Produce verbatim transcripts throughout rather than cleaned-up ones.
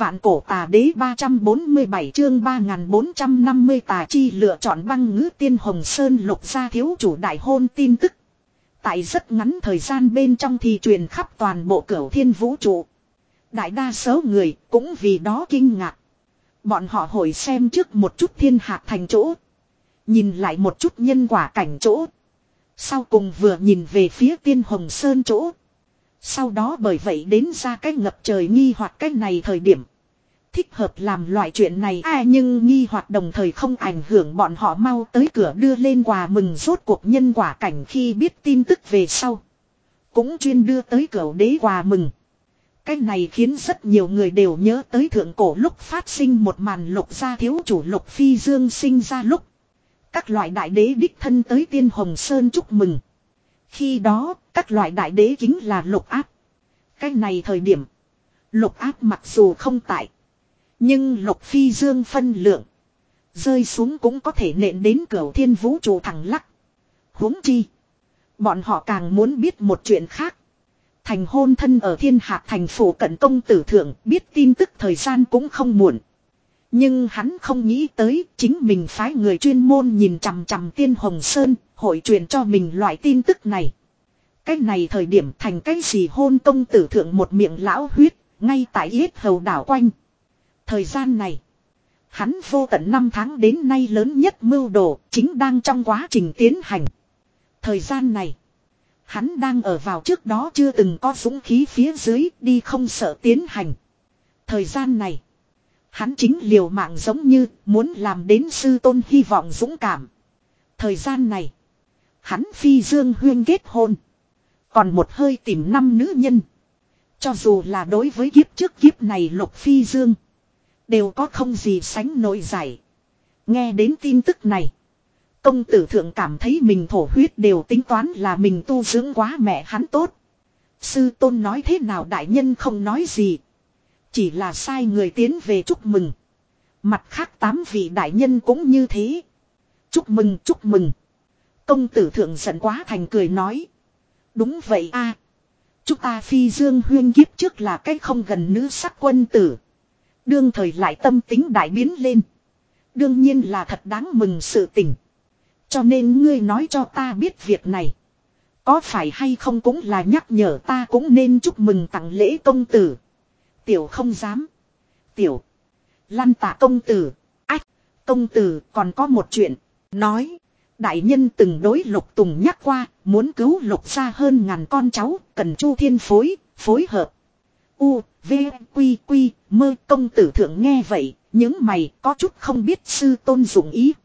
Vạn cổ tà đế ba trăm bốn mươi bảy chương ba nghìn bốn trăm năm mươi tà chi lựa chọn băng ngữ tiên Hồng Sơn lục gia thiếu chủ đại hôn tin tức. Tại rất ngắn thời gian bên trong thì truyền khắp toàn bộ cửu thiên vũ trụ. Đại đa số người cũng vì đó kinh ngạc. Bọn họ hồi xem trước một chút thiên hạc thành chỗ. Nhìn lại một chút nhân quả cảnh chỗ. Sau cùng vừa nhìn về phía tiên Hồng Sơn chỗ. Sau đó bởi vậy đến ra cái ngập trời nghi hoặc cái này thời điểm. Thích hợp làm loại chuyện này à, nhưng nghi hoặc đồng thời không ảnh hưởng bọn họ mau tới cửa đưa lên quà mừng rốt cuộc nhân quả cảnh khi biết tin tức về sau. Cũng chuyên đưa tới cửa đế quà mừng. Cái này khiến rất nhiều người đều nhớ tới thượng cổ lúc phát sinh một màn lục gia thiếu chủ Lục Phi Dương sinh ra lúc. Các loại đại đế đích thân tới tiên Hồng Sơn chúc mừng. Khi đó, các loại đại đế chính là Lục Áp. Cái này thời điểm, Lục Áp mặc dù không tại. Nhưng Lục Phi Dương phân lượng. Rơi xuống cũng có thể nện đến cửu thiên vũ trụ thẳng lắc. Huống chi. Bọn họ càng muốn biết một chuyện khác. Thành hôn thân ở thiên hạc thành phủ cận công tử thượng biết tin tức thời gian cũng không muộn. Nhưng hắn không nghĩ tới chính mình phái người chuyên môn nhìn chằm chằm tiên Hồng Sơn, hội truyền cho mình loại tin tức này. Cái này thời điểm thành cái gì hôn công tử thượng một miệng lão huyết, ngay tại yết hầu đảo quanh. Thời gian này, hắn vô tận năm tháng đến nay lớn nhất mưu đồ, chính đang trong quá trình tiến hành. Thời gian này, hắn đang ở vào trước đó chưa từng có dũng khí phía dưới đi không sợ tiến hành. Thời gian này, hắn chính liều mạng giống như muốn làm đến sư tôn hy vọng dũng cảm. Thời gian này, hắn phi dương huyên kết hôn. Còn một hơi tìm năm nữ nhân. Cho dù là đối với kiếp trước kiếp này Lục Phi Dương. Đều có không gì sánh nổi giải. Nghe đến tin tức này. Công tử thượng cảm thấy mình thổ huyết đều tính toán là mình tu dưỡng quá mẹ hắn tốt. Sư tôn nói thế nào đại nhân không nói gì. Chỉ là sai người tiến về chúc mừng. Mặt khác tám vị đại nhân cũng như thế. Chúc mừng chúc mừng. Công tử thượng giận quá thành cười nói. Đúng vậy a, à, chúng ta phi dương huyên kiếp trước là cái không gần nữ sắc quân tử. Đương thời lại tâm tính đại biến lên. Đương nhiên là thật đáng mừng sự tình. Cho nên ngươi nói cho ta biết việc này. Có phải hay không cũng là nhắc nhở ta cũng nên chúc mừng tặng lễ công tử. Tiểu không dám. Tiểu. Lăn tạ công tử. Ách. Công tử còn có một chuyện. Nói. Đại nhân từng đối Lục Tùng nhắc qua. Muốn cứu Lục gia hơn ngàn con cháu. Cần Chu Thiên phối. Phối hợp. U. V. Quy. Quy. Mơ. Công tử thượng nghe vậy. Những mày có chút không biết sư tôn dụng ý.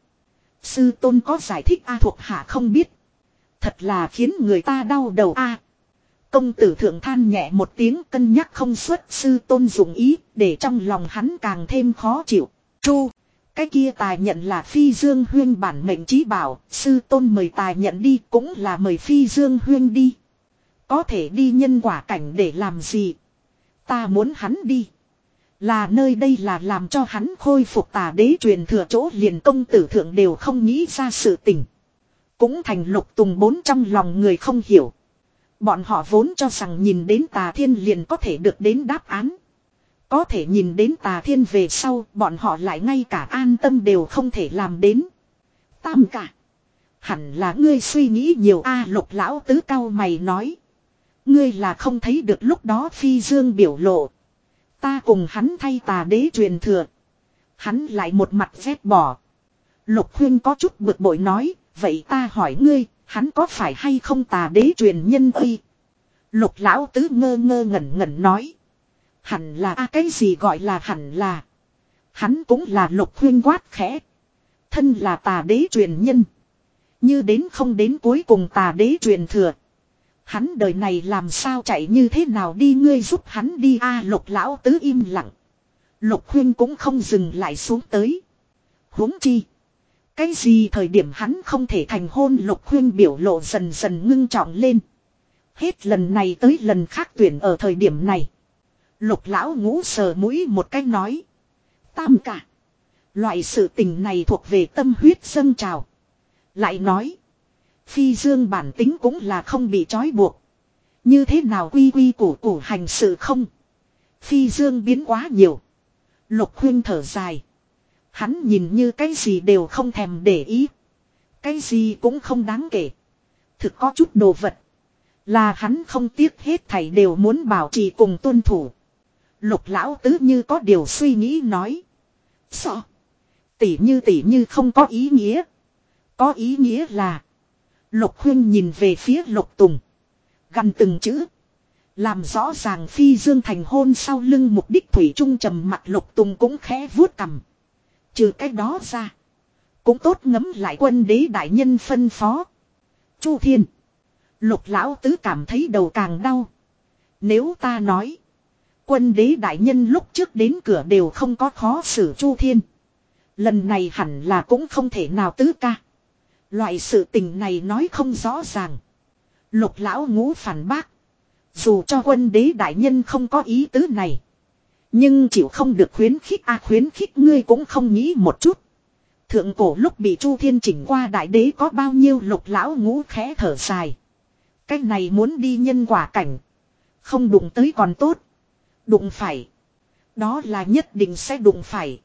Sư tôn có giải thích a thuộc hạ không biết. Thật là khiến người ta đau đầu a. Công tử thượng than nhẹ một tiếng cân nhắc không xuất sư tôn dụng ý. Để trong lòng hắn càng thêm khó chịu. Chu. Cái kia tài nhận là phi dương huyên bản mệnh chí bảo. Sư tôn mời tài nhận đi cũng là mời phi dương huyên đi. Có thể đi nhân quả cảnh để làm gì. Ta muốn hắn đi. Là nơi đây là làm cho hắn khôi phục tà đế truyền thừa chỗ liền công tử thượng đều không nghĩ ra sự tình. Cũng thành Lục Tùng bốn trong lòng người không hiểu. Bọn họ vốn cho rằng nhìn đến tà thiên liền có thể được đến đáp án. Có thể nhìn đến tà thiên về sau bọn họ lại ngay cả an tâm đều không thể làm đến. Tam cả. Hẳn là ngươi suy nghĩ nhiều a. Lục lão tứ cao mày nói. Ngươi là không thấy được lúc đó phi dương biểu lộ. Ta cùng hắn thay tà đế truyền thừa. Hắn lại một mặt vét bỏ. Lục Huyên có chút bực bội nói. Vậy ta hỏi ngươi. Hắn có phải hay không tà đế truyền nhân ơi? Lục lão tứ ngơ ngơ ngẩn ngẩn nói. Hẳn là a. Cái gì gọi là hẳn là. Hắn cũng là Lục Huyên quát khẽ. Thân là tà đế truyền nhân. Như đến không đến cuối cùng tà đế truyền thừa. Hắn đời này làm sao chạy như thế nào đi ngươi giúp hắn đi a. Lục lão tứ im lặng. Lục Huyên cũng không dừng lại xuống tới. Huống chi. Cái gì thời điểm hắn không thể thành hôn. Lục Huyên biểu lộ dần dần ngưng trọng lên. Hết lần này tới lần khác tuyển ở thời điểm này. Lục lão ngũ sờ mũi một cách nói. Tam cả. Loại sự tình này thuộc về tâm huyết dâng trào. Lại nói. Phi dương bản tính cũng là không bị trói buộc. Như thế nào quy quy củ củ hành sự không. Phi dương biến quá nhiều. Lục huynh thở dài. Hắn nhìn như cái gì đều không thèm để ý. Cái gì cũng không đáng kể. Thực có chút đồ vật. Là hắn không tiếc hết thảy đều muốn bảo trì cùng tuân thủ. Lục lão tứ như có điều suy nghĩ nói. Sợ. Tỉ như tỉ như không có ý nghĩa. Có ý nghĩa là. Lục huynh nhìn về phía lục tùng. Gần từng chữ. Làm rõ ràng phi dương thành hôn sau lưng mục đích thủy trung trầm mặt lục tùng cũng khẽ vuốt cằm. Trừ cái đó ra. Cũng tốt ngấm lại quân đế đại nhân phân phó. Chu Thiên. Lục lão tứ cảm thấy đầu càng đau. Nếu ta nói. Quân đế đại nhân lúc trước đến cửa đều không có khó xử Chu Thiên. Lần này hẳn là cũng không thể nào tứ ca. Loại sự tình này nói không rõ ràng. Lục lão ngũ phản bác. Dù cho quân đế đại nhân không có ý tứ này. Nhưng chịu không được khuyến khích a khuyến khích ngươi cũng không nghĩ một chút. Thượng cổ lúc bị Chu Thiên chỉnh qua đại đế có bao nhiêu lục lão ngũ khẽ thở dài. Cái này muốn đi nhân quả cảnh. Không đụng tới còn tốt. Đụng phải. Đó là nhất định sẽ đụng phải.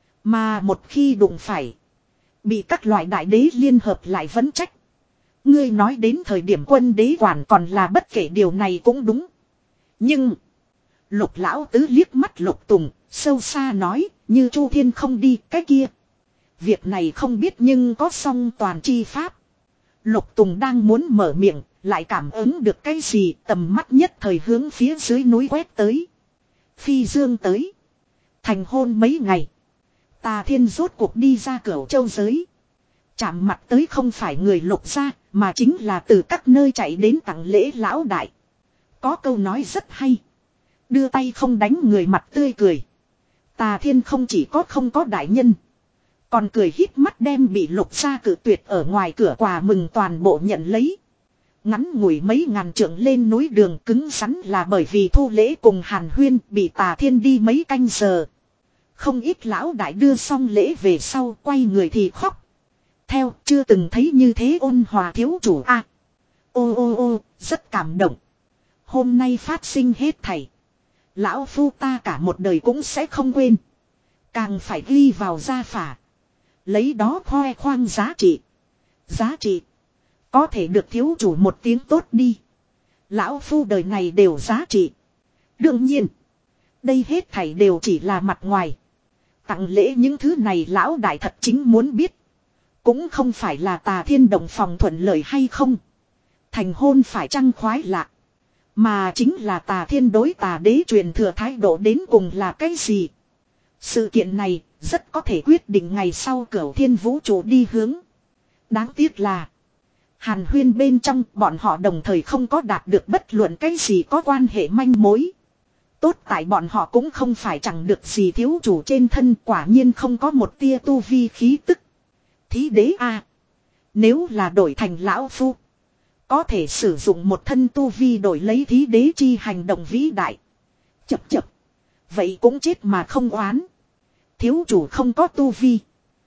Mà một khi đụng phải. Bị các loại đại đế liên hợp lại vấn trách. Ngươi nói đến thời điểm quân đế quản còn là bất kể điều này cũng đúng. Nhưng. Lục lão tứ liếc mắt lục tùng. Sâu xa nói. Như Chu Thiên không đi cái kia. Việc này không biết nhưng có song toàn chi pháp. Lục tùng đang muốn mở miệng. Lại cảm ứng được cái gì tầm mắt nhất thời hướng phía dưới núi quét tới. Phi dương tới. Thành hôn mấy ngày. Tà Thiên rốt cuộc đi ra Cửu Châu giới. Chạm mặt tới không phải người lục gia, mà chính là từ các nơi chạy đến tặng lễ lão đại. Có câu nói rất hay. Đưa tay không đánh người mặt tươi cười. Tà Thiên không chỉ có không có đại nhân. Còn cười híp mắt đem bị lục gia cử tuyệt ở ngoài cửa quà mừng toàn bộ nhận lấy. Ngắn ngủi mấy ngàn trượng lên núi đường cứng rắn là bởi vì thu lễ cùng Hàn Huyên bị Tà Thiên đi mấy canh giờ. Không ít lão đại đưa xong lễ về sau quay người thì khóc. Theo chưa từng thấy như thế ôn hòa thiếu chủ a. À, ô ô ô, rất cảm động. Hôm nay phát sinh hết thảy. Lão phu ta cả một đời cũng sẽ không quên. Càng phải ghi vào gia phả. Lấy đó khoe khoang giá trị. Giá trị. Có thể được thiếu chủ một tiếng tốt đi. Lão phu đời này đều giá trị. Đương nhiên. Đây hết thảy đều chỉ là mặt ngoài. Tặng lễ những thứ này lão đại thật chính muốn biết. Cũng không phải là Tà Thiên động phòng thuận lợi hay không. Thành hôn phải chăng khoái lạc. Mà chính là Tà Thiên đối Tà Đế truyền thừa thái độ đến cùng là cái gì. Sự kiện này rất có thể quyết định ngày sau Cửu Thiên vũ trụ đi hướng. Đáng tiếc là. Hàn Huyên bên trong bọn họ đồng thời không có đạt được bất luận cái gì có quan hệ manh mối. Tốt tại bọn họ cũng không phải chẳng được gì thiếu chủ trên thân quả nhiên không có một tia tu vi khí tức. Thí đế a à, nếu là đổi thành lão phu. Có thể sử dụng một thân tu vi đổi lấy thí đế chi hành động vĩ đại. Chập chập. Vậy cũng chết mà không oán. Thiếu chủ không có tu vi.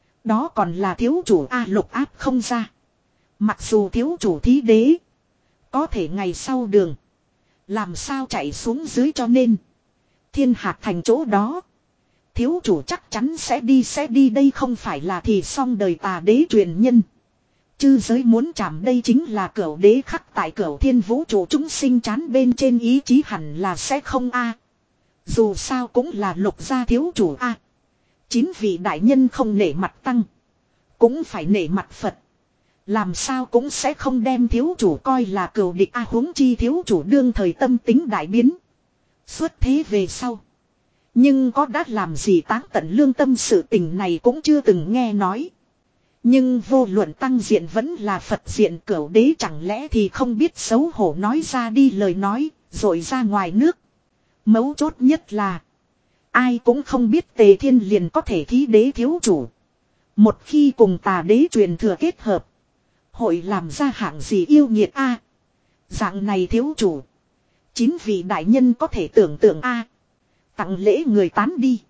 Đó còn là thiếu chủ A lục áp không ra. Mặc dù thiếu chủ thí đế. Có thể ngày sau đường. Làm sao chạy xuống dưới cho nên. Thiên hạt thành chỗ đó. Thiếu chủ chắc chắn sẽ đi sẽ đi đây không phải là thì xong đời Tà Đế truyền nhân. Chư giới muốn chạm đây chính là Cửu Đế khắc tại Cửu Thiên vũ trụ chúng sinh chán bên trên ý chí hẳn là sẽ không a. Dù sao cũng là lục gia thiếu chủ a. Chín vị đại nhân không nể mặt tăng. Cũng phải nể mặt Phật. Làm sao cũng sẽ không đem thiếu chủ coi là cừu địch a huống chi thiếu chủ đương thời tâm tính đại biến. Xuất thế về sau. Nhưng có đã làm gì táng tận lương tâm sự tình này cũng chưa từng nghe nói. Nhưng vô luận tăng diện vẫn là Phật diện Cửu Đế chẳng lẽ thì không biết xấu hổ nói ra đi lời nói, rồi ra ngoài nước. Mấu chốt nhất là, ai cũng không biết Tề Thiên liền có thể thí đế thiếu chủ. Một khi cùng Tà Đế truyền thừa kết hợp, hội làm ra hạng gì yêu nghiệt a. Dạng này thiếu chủ, chín vị đại nhân có thể tưởng tượng a. Tặng lễ người tán đi.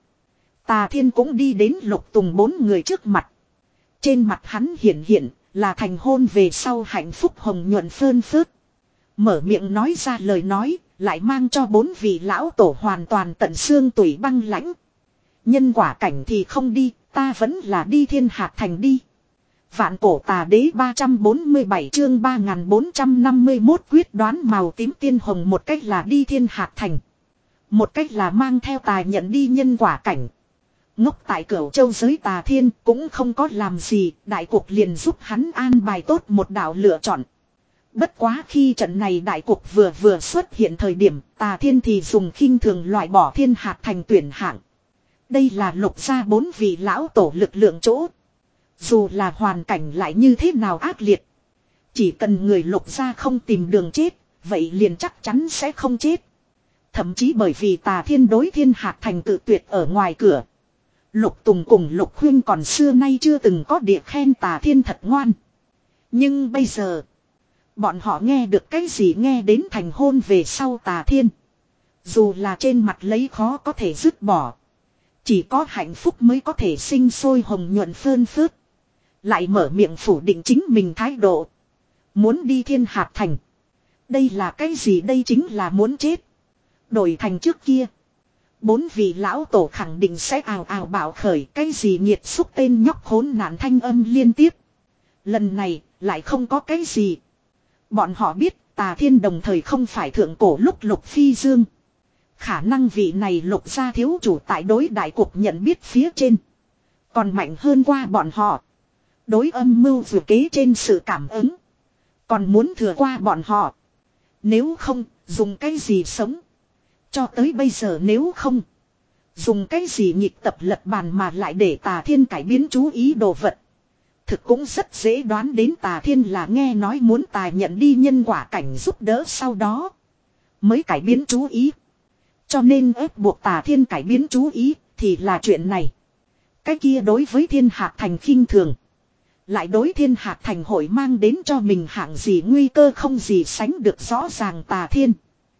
Tà Thiên cũng đi đến Lục Tùng bốn người trước mặt. Trên mặt hắn hiện hiện là thành hôn về sau hạnh phúc hồng nhuận phơn phớt. Mở miệng nói ra lời nói, lại mang cho bốn vị lão tổ hoàn toàn tận xương tủy băng lãnh. Nhân quả cảnh thì không đi, ta vẫn là đi Thiên Hạt Thành đi. Vạn cổ tà đế ba trăm bốn mươi bảy chương ba nghìn bốn trăm năm mươi mốt quyết đoán màu tím tiên hồng, một cách là đi Thiên Hạt Thành. Một cách là mang theo tài nhận đi nhân quả cảnh. Ngốc tại Cửu Châu giới Tà Thiên cũng không có làm gì, đại cục liền giúp hắn an bài tốt một đạo lựa chọn. Bất quá khi trận này đại cục vừa vừa xuất hiện thời điểm, Tà Thiên thì dùng khinh thường loại bỏ Thiên Hạt Thành tuyển hạng. Đây là Lục gia bốn vị lão tổ lực lượng chỗ. Dù là hoàn cảnh lại như thế nào ác liệt, chỉ cần người Lục gia không tìm đường chết, vậy liền chắc chắn sẽ không chết. Thậm chí bởi vì Tà Thiên đối Thiên Hạt Thành tự tuyệt ở ngoài cửa, Lục Tùng cùng Lục Huyên còn xưa nay chưa từng có địa khen Tà Thiên thật ngoan. Nhưng bây giờ, bọn họ nghe được cái gì nghe đến thành hôn về sau Tà Thiên. Dù là trên mặt lấy khó có thể dứt bỏ. Chỉ có hạnh phúc mới có thể sinh sôi hồng nhuận phơn phớt. Lại mở miệng phủ định chính mình thái độ. Muốn đi Thiên Hạt Thành. Đây là cái gì? Đây chính là muốn chết. Đổi thành trước kia, bốn vị lão tổ khẳng định sẽ ào ào bảo khởi cái gì nhiệt xúc tên nhóc khốn nạn thanh âm liên tiếp. Lần này lại không có cái gì. Bọn họ biết Tà Thiên đồng thời không phải thượng cổ lúc Lục Phi Dương. Khả năng vị này Lục gia thiếu chủ tại đối đại cục nhận biết phía trên còn mạnh hơn qua bọn họ. Đối âm mưu vừa kế trên sự cảm ứng còn muốn thừa qua bọn họ. Nếu không, dùng cái gì sống? Cho tới bây giờ nếu không, dùng cái gì nhịp tập lật bàn mà lại để Tà Thiên cải biến chú ý đồ vật. Thực cũng rất dễ đoán đến Tà Thiên là nghe nói muốn tài nhận đi nhân quả cảnh giúp đỡ sau đó mới cải biến chú ý. Cho nên ép buộc Tà Thiên cải biến chú ý thì là chuyện này. Cái kia đối với Thiên Hạt Thành khinh thường, lại đối Thiên Hạt Thành hội mang đến cho mình hạng gì nguy cơ không gì sánh được rõ ràng. Tà Thiên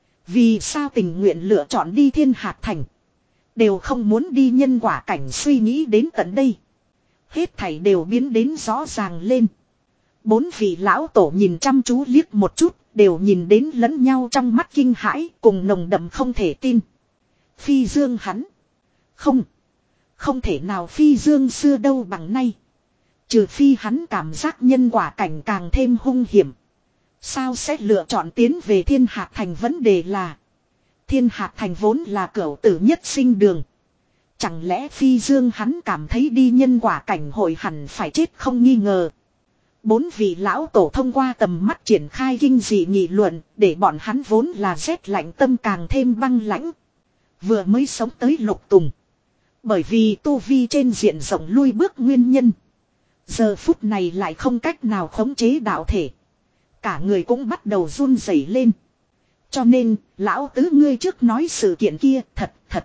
vì sao tình nguyện lựa chọn đi Thiên Hạt Thành, đều không muốn đi nhân quả cảnh, suy nghĩ đến tận đây, hết thảy đều biến đến rõ ràng lên. Bốn vị lão tổ nhìn chăm chú liếc một chút, đều nhìn đến lẫn nhau trong mắt kinh hãi cùng nồng đậm không thể tin. Phi Dương hắn, không, không thể nào Phi Dương xưa đâu bằng nay. Trừ phi hắn cảm giác nhân quả cảnh càng thêm hung hiểm, sao sẽ lựa chọn tiến về Thiên Hạt Thành? Vấn đề là Thiên Hạt Thành vốn là cửu tử nhất sinh đường. Chẳng lẽ Phi Dương hắn cảm thấy đi nhân quả cảnh hội hẳn phải chết không nghi ngờ. Bốn vị lão tổ thông qua tầm mắt triển khai kinh dị nghị luận, để bọn hắn vốn là rét lạnh tâm càng thêm băng lãnh. Vừa mới sống tới Lục Tùng, bởi vì tu vi trên diện rộng lui bước nguyên nhân, giờ phút này lại không cách nào khống chế đạo thể. Cả người cũng bắt đầu run rẩy lên. Cho nên, lão tứ ngươi trước nói sự kiện kia thật thật.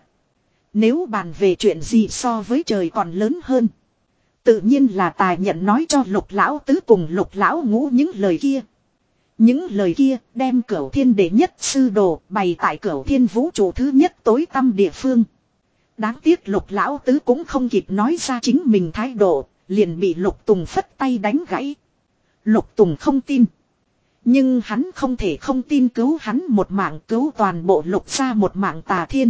Nếu bàn về chuyện gì so với trời còn lớn hơn, tự nhiên là tài nhận nói cho Lục lão tứ cùng Lục lão ngũ những lời kia. Những lời kia đem Cửu Thiên đệ nhất sư đồ bày tại Cửu Thiên vũ trụ thứ nhất tối tăm địa phương. Đáng tiếc Lục lão tứ cũng không kịp nói ra chính mình thái độ, liền bị Lục Tùng phất tay đánh gãy. Lục Tùng không tin, nhưng hắn không thể không tin cứu hắn một mạng, cứu toàn bộ Lục gia một mạng. Tà Thiên,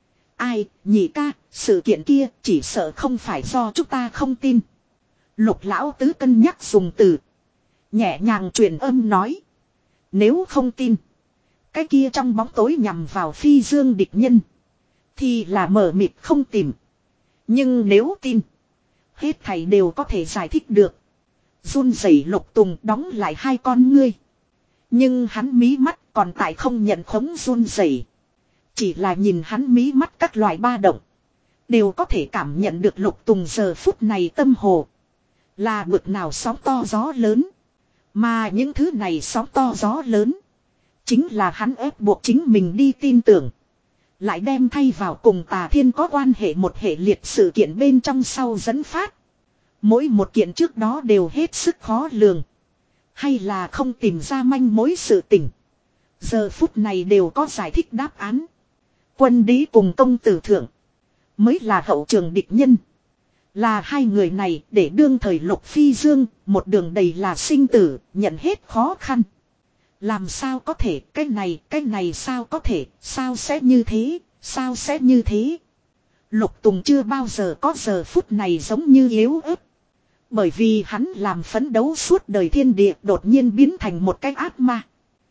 ai, nhị ca, sự kiện kia chỉ sợ không phải do chúng ta không tin. Lục lão tứ cân nhắc dùng từ, nhẹ nhàng truyền âm nói. Nếu không tin, cái kia trong bóng tối nhằm vào Phi Dương địch nhân, thì là mờ mịt không tìm. Nhưng nếu tin, hết thảy đều có thể giải thích được. Run rẩy Lục Tùng đóng lại hai con ngươi. Nhưng hắn mí mắt còn tại không nhận khống run rẩy. Chỉ là nhìn hắn mí mắt các loại ba động, đều có thể cảm nhận được Lục Tùng giờ phút này tâm hồ là bực nào sóng to gió lớn. Mà những thứ này sóng to gió lớn, chính là hắn ép buộc chính mình đi tin tưởng, lại đem thay vào cùng Tà Thiên có quan hệ một hệ liệt sự kiện bên trong sau dẫn phát. Mỗi một kiện trước đó đều hết sức khó lường, hay là không tìm ra manh mối sự tình, giờ phút này đều có giải thích đáp án. Quân đế cùng công tử thượng mới là hậu trường địch nhân. Là hai người này để đương thời Lục Phi Dương một đường đầy là sinh tử, nhận hết khó khăn. Làm sao có thể, cái này, cái này sao có thể, sao sẽ như thế, sao sẽ như thế. Lục Tùng chưa bao giờ có giờ phút này giống như yếu ớt. Bởi vì hắn làm phấn đấu suốt đời thiên địa đột nhiên biến thành một cái ác ma.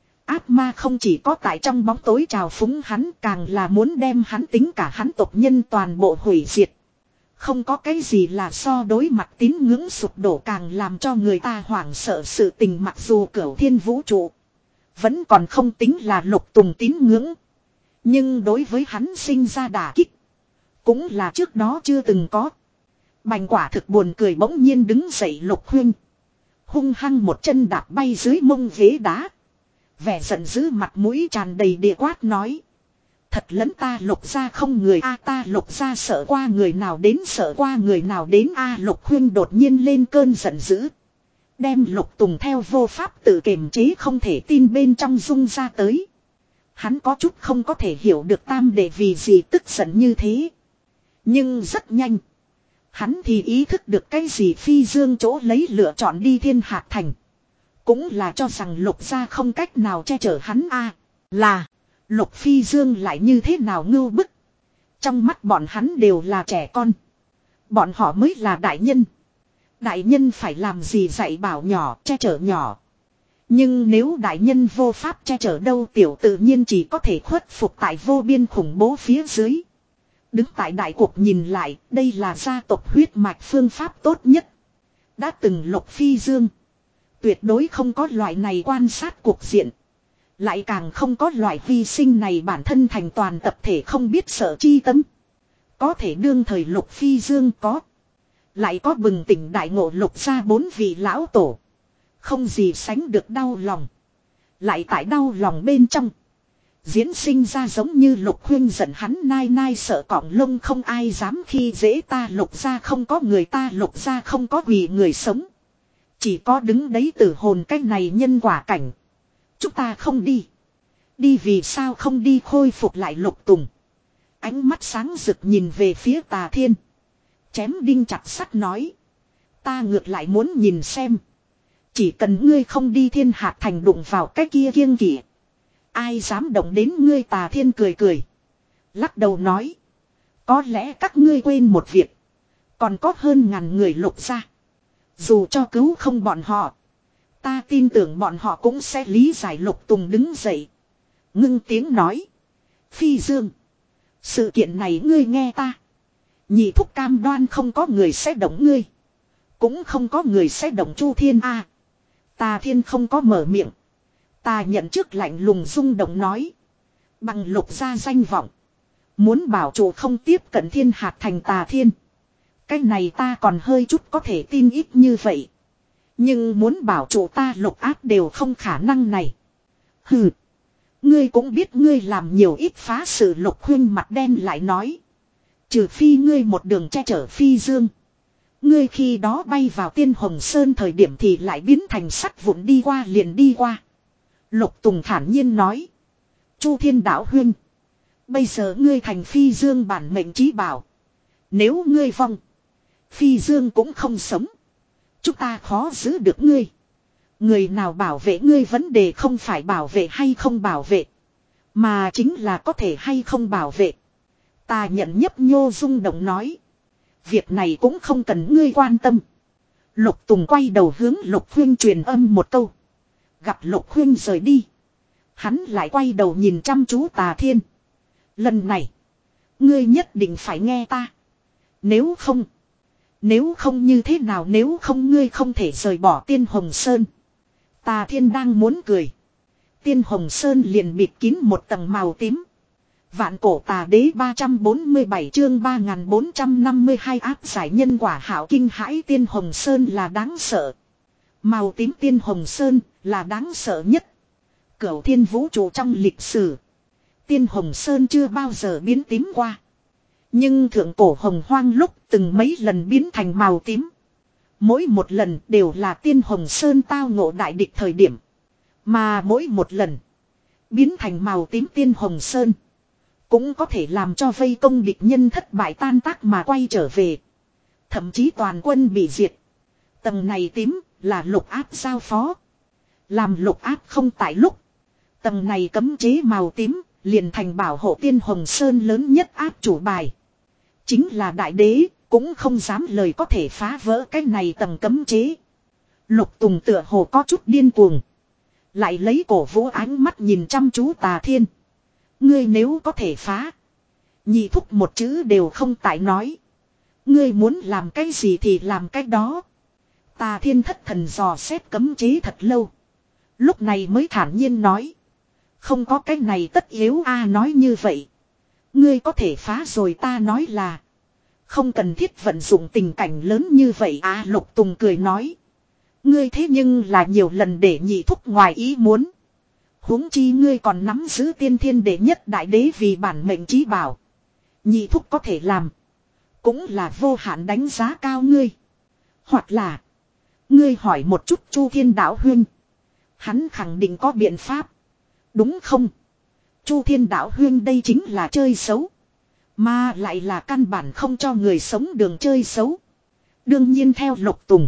Ác ma không chỉ có tại trong bóng tối trào phúng hắn, càng là muốn đem hắn tính cả hắn tộc nhân toàn bộ hủy diệt. Không có cái gì là so đối mặt tín ngưỡng sụp đổ càng làm cho người ta hoảng sợ sự tình, mặc dù cửu thiên vũ trụ vẫn còn không tính là Lục Tùng tín ngưỡng. Nhưng đối với hắn sinh ra đả kích cũng là trước đó chưa từng có. Bành quả thực buồn cười bỗng nhiên đứng dậy Lục huynh. Hung hăng một chân đạp bay dưới mông ghế đá. Vẻ giận dữ mặt mũi tràn đầy địa quát nói. Thật lẫn ta Lục gia không người a, ta Lục gia sợ qua người nào đến sợ qua người nào đến a. Lục huynh đột nhiên lên cơn giận dữ. Đem Lục Tùng theo vô pháp tự kiềm chế không thể tin bên trong rung ra tới. Hắn có chút không có thể hiểu được tam đệ vì gì tức giận như thế. Nhưng rất nhanh. Hắn thì ý thức được cái gì Phi Dương chỗ lấy lựa chọn đi Thiên Hạc Thành. Cũng là cho rằng Lục gia không cách nào che chở hắn a. Là Lục Phi Dương lại như thế nào ngưu bức. Trong mắt bọn hắn đều là trẻ con. Bọn họ mới là đại nhân. Đại nhân phải làm gì dạy bảo nhỏ, che chở nhỏ. Nhưng nếu đại nhân vô pháp che chở đâu, tiểu tự nhiên chỉ có thể khuất phục tại vô biên khủng bố phía dưới. Đứng tại đại cuộc nhìn lại, đây là gia tộc huyết mạch phương pháp tốt nhất. Đã từng Lục Phi Dương tuyệt đối không có loại này quan sát cuộc diện. Lại càng không có loại hy sinh này bản thân thành toàn tập thể không biết sợ chi tâm. Có thể đương thời Lục Phi Dương có. Lại có bừng tỉnh đại ngộ Lục gia bốn vị lão tổ. Không gì sánh được đau lòng. Lại tại đau lòng bên trong. Diễn sinh ra giống như Lục huynh giận hắn nai nai sợ cọng lông không ai dám khi dễ ta Lục gia không có người ta Lục gia không có vì người sống. Chỉ có đứng đấy tử hồn cách này nhân quả cảnh. Chúng ta không đi. Đi vì sao không đi khôi phục lại Lục Tùng. Ánh mắt sáng rực nhìn về phía Tà Thiên. Chém đinh chặt sắt nói. Ta ngược lại muốn nhìn xem. Chỉ cần ngươi không đi Thiên Hạc Thành đụng vào cái kia kiêng kỵ. Ai dám động đến ngươi. Tà Thiên cười cười. Lắc đầu nói. Có lẽ các ngươi quên một việc. Còn có hơn ngàn người Lục gia. Dù cho cứu không bọn họ. Ta tin tưởng bọn họ cũng sẽ lý giải. Lục Tùng đứng dậy. Ngưng tiếng nói. Phi Dương. Sự kiện này ngươi nghe ta. Nhị thúc cam đoan không có người sẽ động ngươi. Cũng không có người sẽ động Chu Thiên a. Tà Thiên không có mở miệng. Ta nhận trước lạnh lùng rung động nói. Bằng Lục gia danh vọng. Muốn bảo chủ không tiếp cận Thiên Hạc Thành. Tà Thiên. Cái này ta còn hơi chút có thể tin ít như vậy. Nhưng muốn bảo chủ ta Lục áp đều không khả năng này. Hừ. Ngươi cũng biết ngươi làm nhiều ít phá sự. Lục huynh mặt đen lại nói. Trừ phi ngươi một đường che chở Phi Dương. Ngươi khi đó bay vào Tiên Hồng Sơn thời điểm thì lại biến thành sắt vụn đi qua liền đi qua. Lục Tùng thản nhiên nói. Chu Thiên Đạo huynh. Bây giờ ngươi thành Phi Dương bản mệnh chí bảo. Nếu ngươi vong. Phi Dương cũng không sống. Chúng ta khó giữ được ngươi. Người nào bảo vệ ngươi vấn đề không phải bảo vệ hay không bảo vệ. Mà chính là có thể hay không bảo vệ. Ta nhận nhấp nhô rung động nói. Việc này cũng không cần ngươi quan tâm. Lục Tùng quay đầu hướng Lục huynh truyền âm một câu. Gặp Lục huynh rời đi. Hắn lại quay đầu nhìn chăm chú Tà Thiên. Lần này. Ngươi nhất định phải nghe ta. Nếu không. Nếu không như thế nào nếu không ngươi không thể rời bỏ Tiên Hồng Sơn. Tà Thiên đang muốn cười. Tiên Hồng Sơn liền bịt kín một tầng màu tím. Vạn cổ tà đế ba trăm bốn mươi bảy chương ba nghìn bốn trăm năm mươi hai áp giải nhân quả hảo kinh hãi. Tiên Hồng Sơn là đáng sợ. Màu tím Tiên Hồng Sơn là đáng sợ nhất. Cửu thiên vũ trụ trong lịch sử. Tiên Hồng Sơn chưa bao giờ biến tím qua. Nhưng thượng cổ hồng hoang lúc từng mấy lần biến thành màu tím. Mỗi một lần đều là Tiên Hồng Sơn tao ngộ đại địch thời điểm. Mà mỗi một lần biến thành màu tím Tiên Hồng Sơn cũng có thể làm cho vây công địch nhân thất bại tan tác mà quay trở về. Thậm chí toàn quân bị diệt. Tầng này tím là Lục áp giao phó. Làm Lục áp không tại lúc. Tầng này cấm chế màu tím liền thành bảo hộ Tiên Hồng Sơn lớn nhất áp chủ bài. chính là đại đế, cũng không dám lời có thể phá vỡ cái này tầng cấm chế. Lục Tùng tựa hồ có chút điên cuồng. Lại lấy cổ vũ ánh mắt nhìn chăm chú Tà Thiên. Ngươi nếu có thể phá. Nhị thúc một chữ đều không tại nói. Ngươi muốn làm cái gì thì làm cái đó. Tà Thiên thất thần dò xét cấm chế thật lâu. Lúc này mới thản nhiên nói. Không có cái này tất yếu a nói như vậy. Ngươi có thể phá rồi ta nói là. Không cần thiết vận dụng tình cảnh lớn như vậy à Lục Tùng cười nói. Ngươi thế nhưng là nhiều lần để nhị thúc ngoài ý muốn. Huống chi ngươi còn nắm giữ tiên thiên đệ nhất đại đế vì bản mệnh chí bảo. Nhị thúc có thể làm. Cũng là vô hạn đánh giá cao ngươi. Hoặc là. Ngươi hỏi một chút Chu Thiên Đạo Huynh. Hắn khẳng định có biện pháp. Đúng không? Chu Thiên Đạo Huynh đây chính là chơi xấu. Mà lại là căn bản không cho người sống đường chơi xấu. Đương nhiên theo Lục Tùng.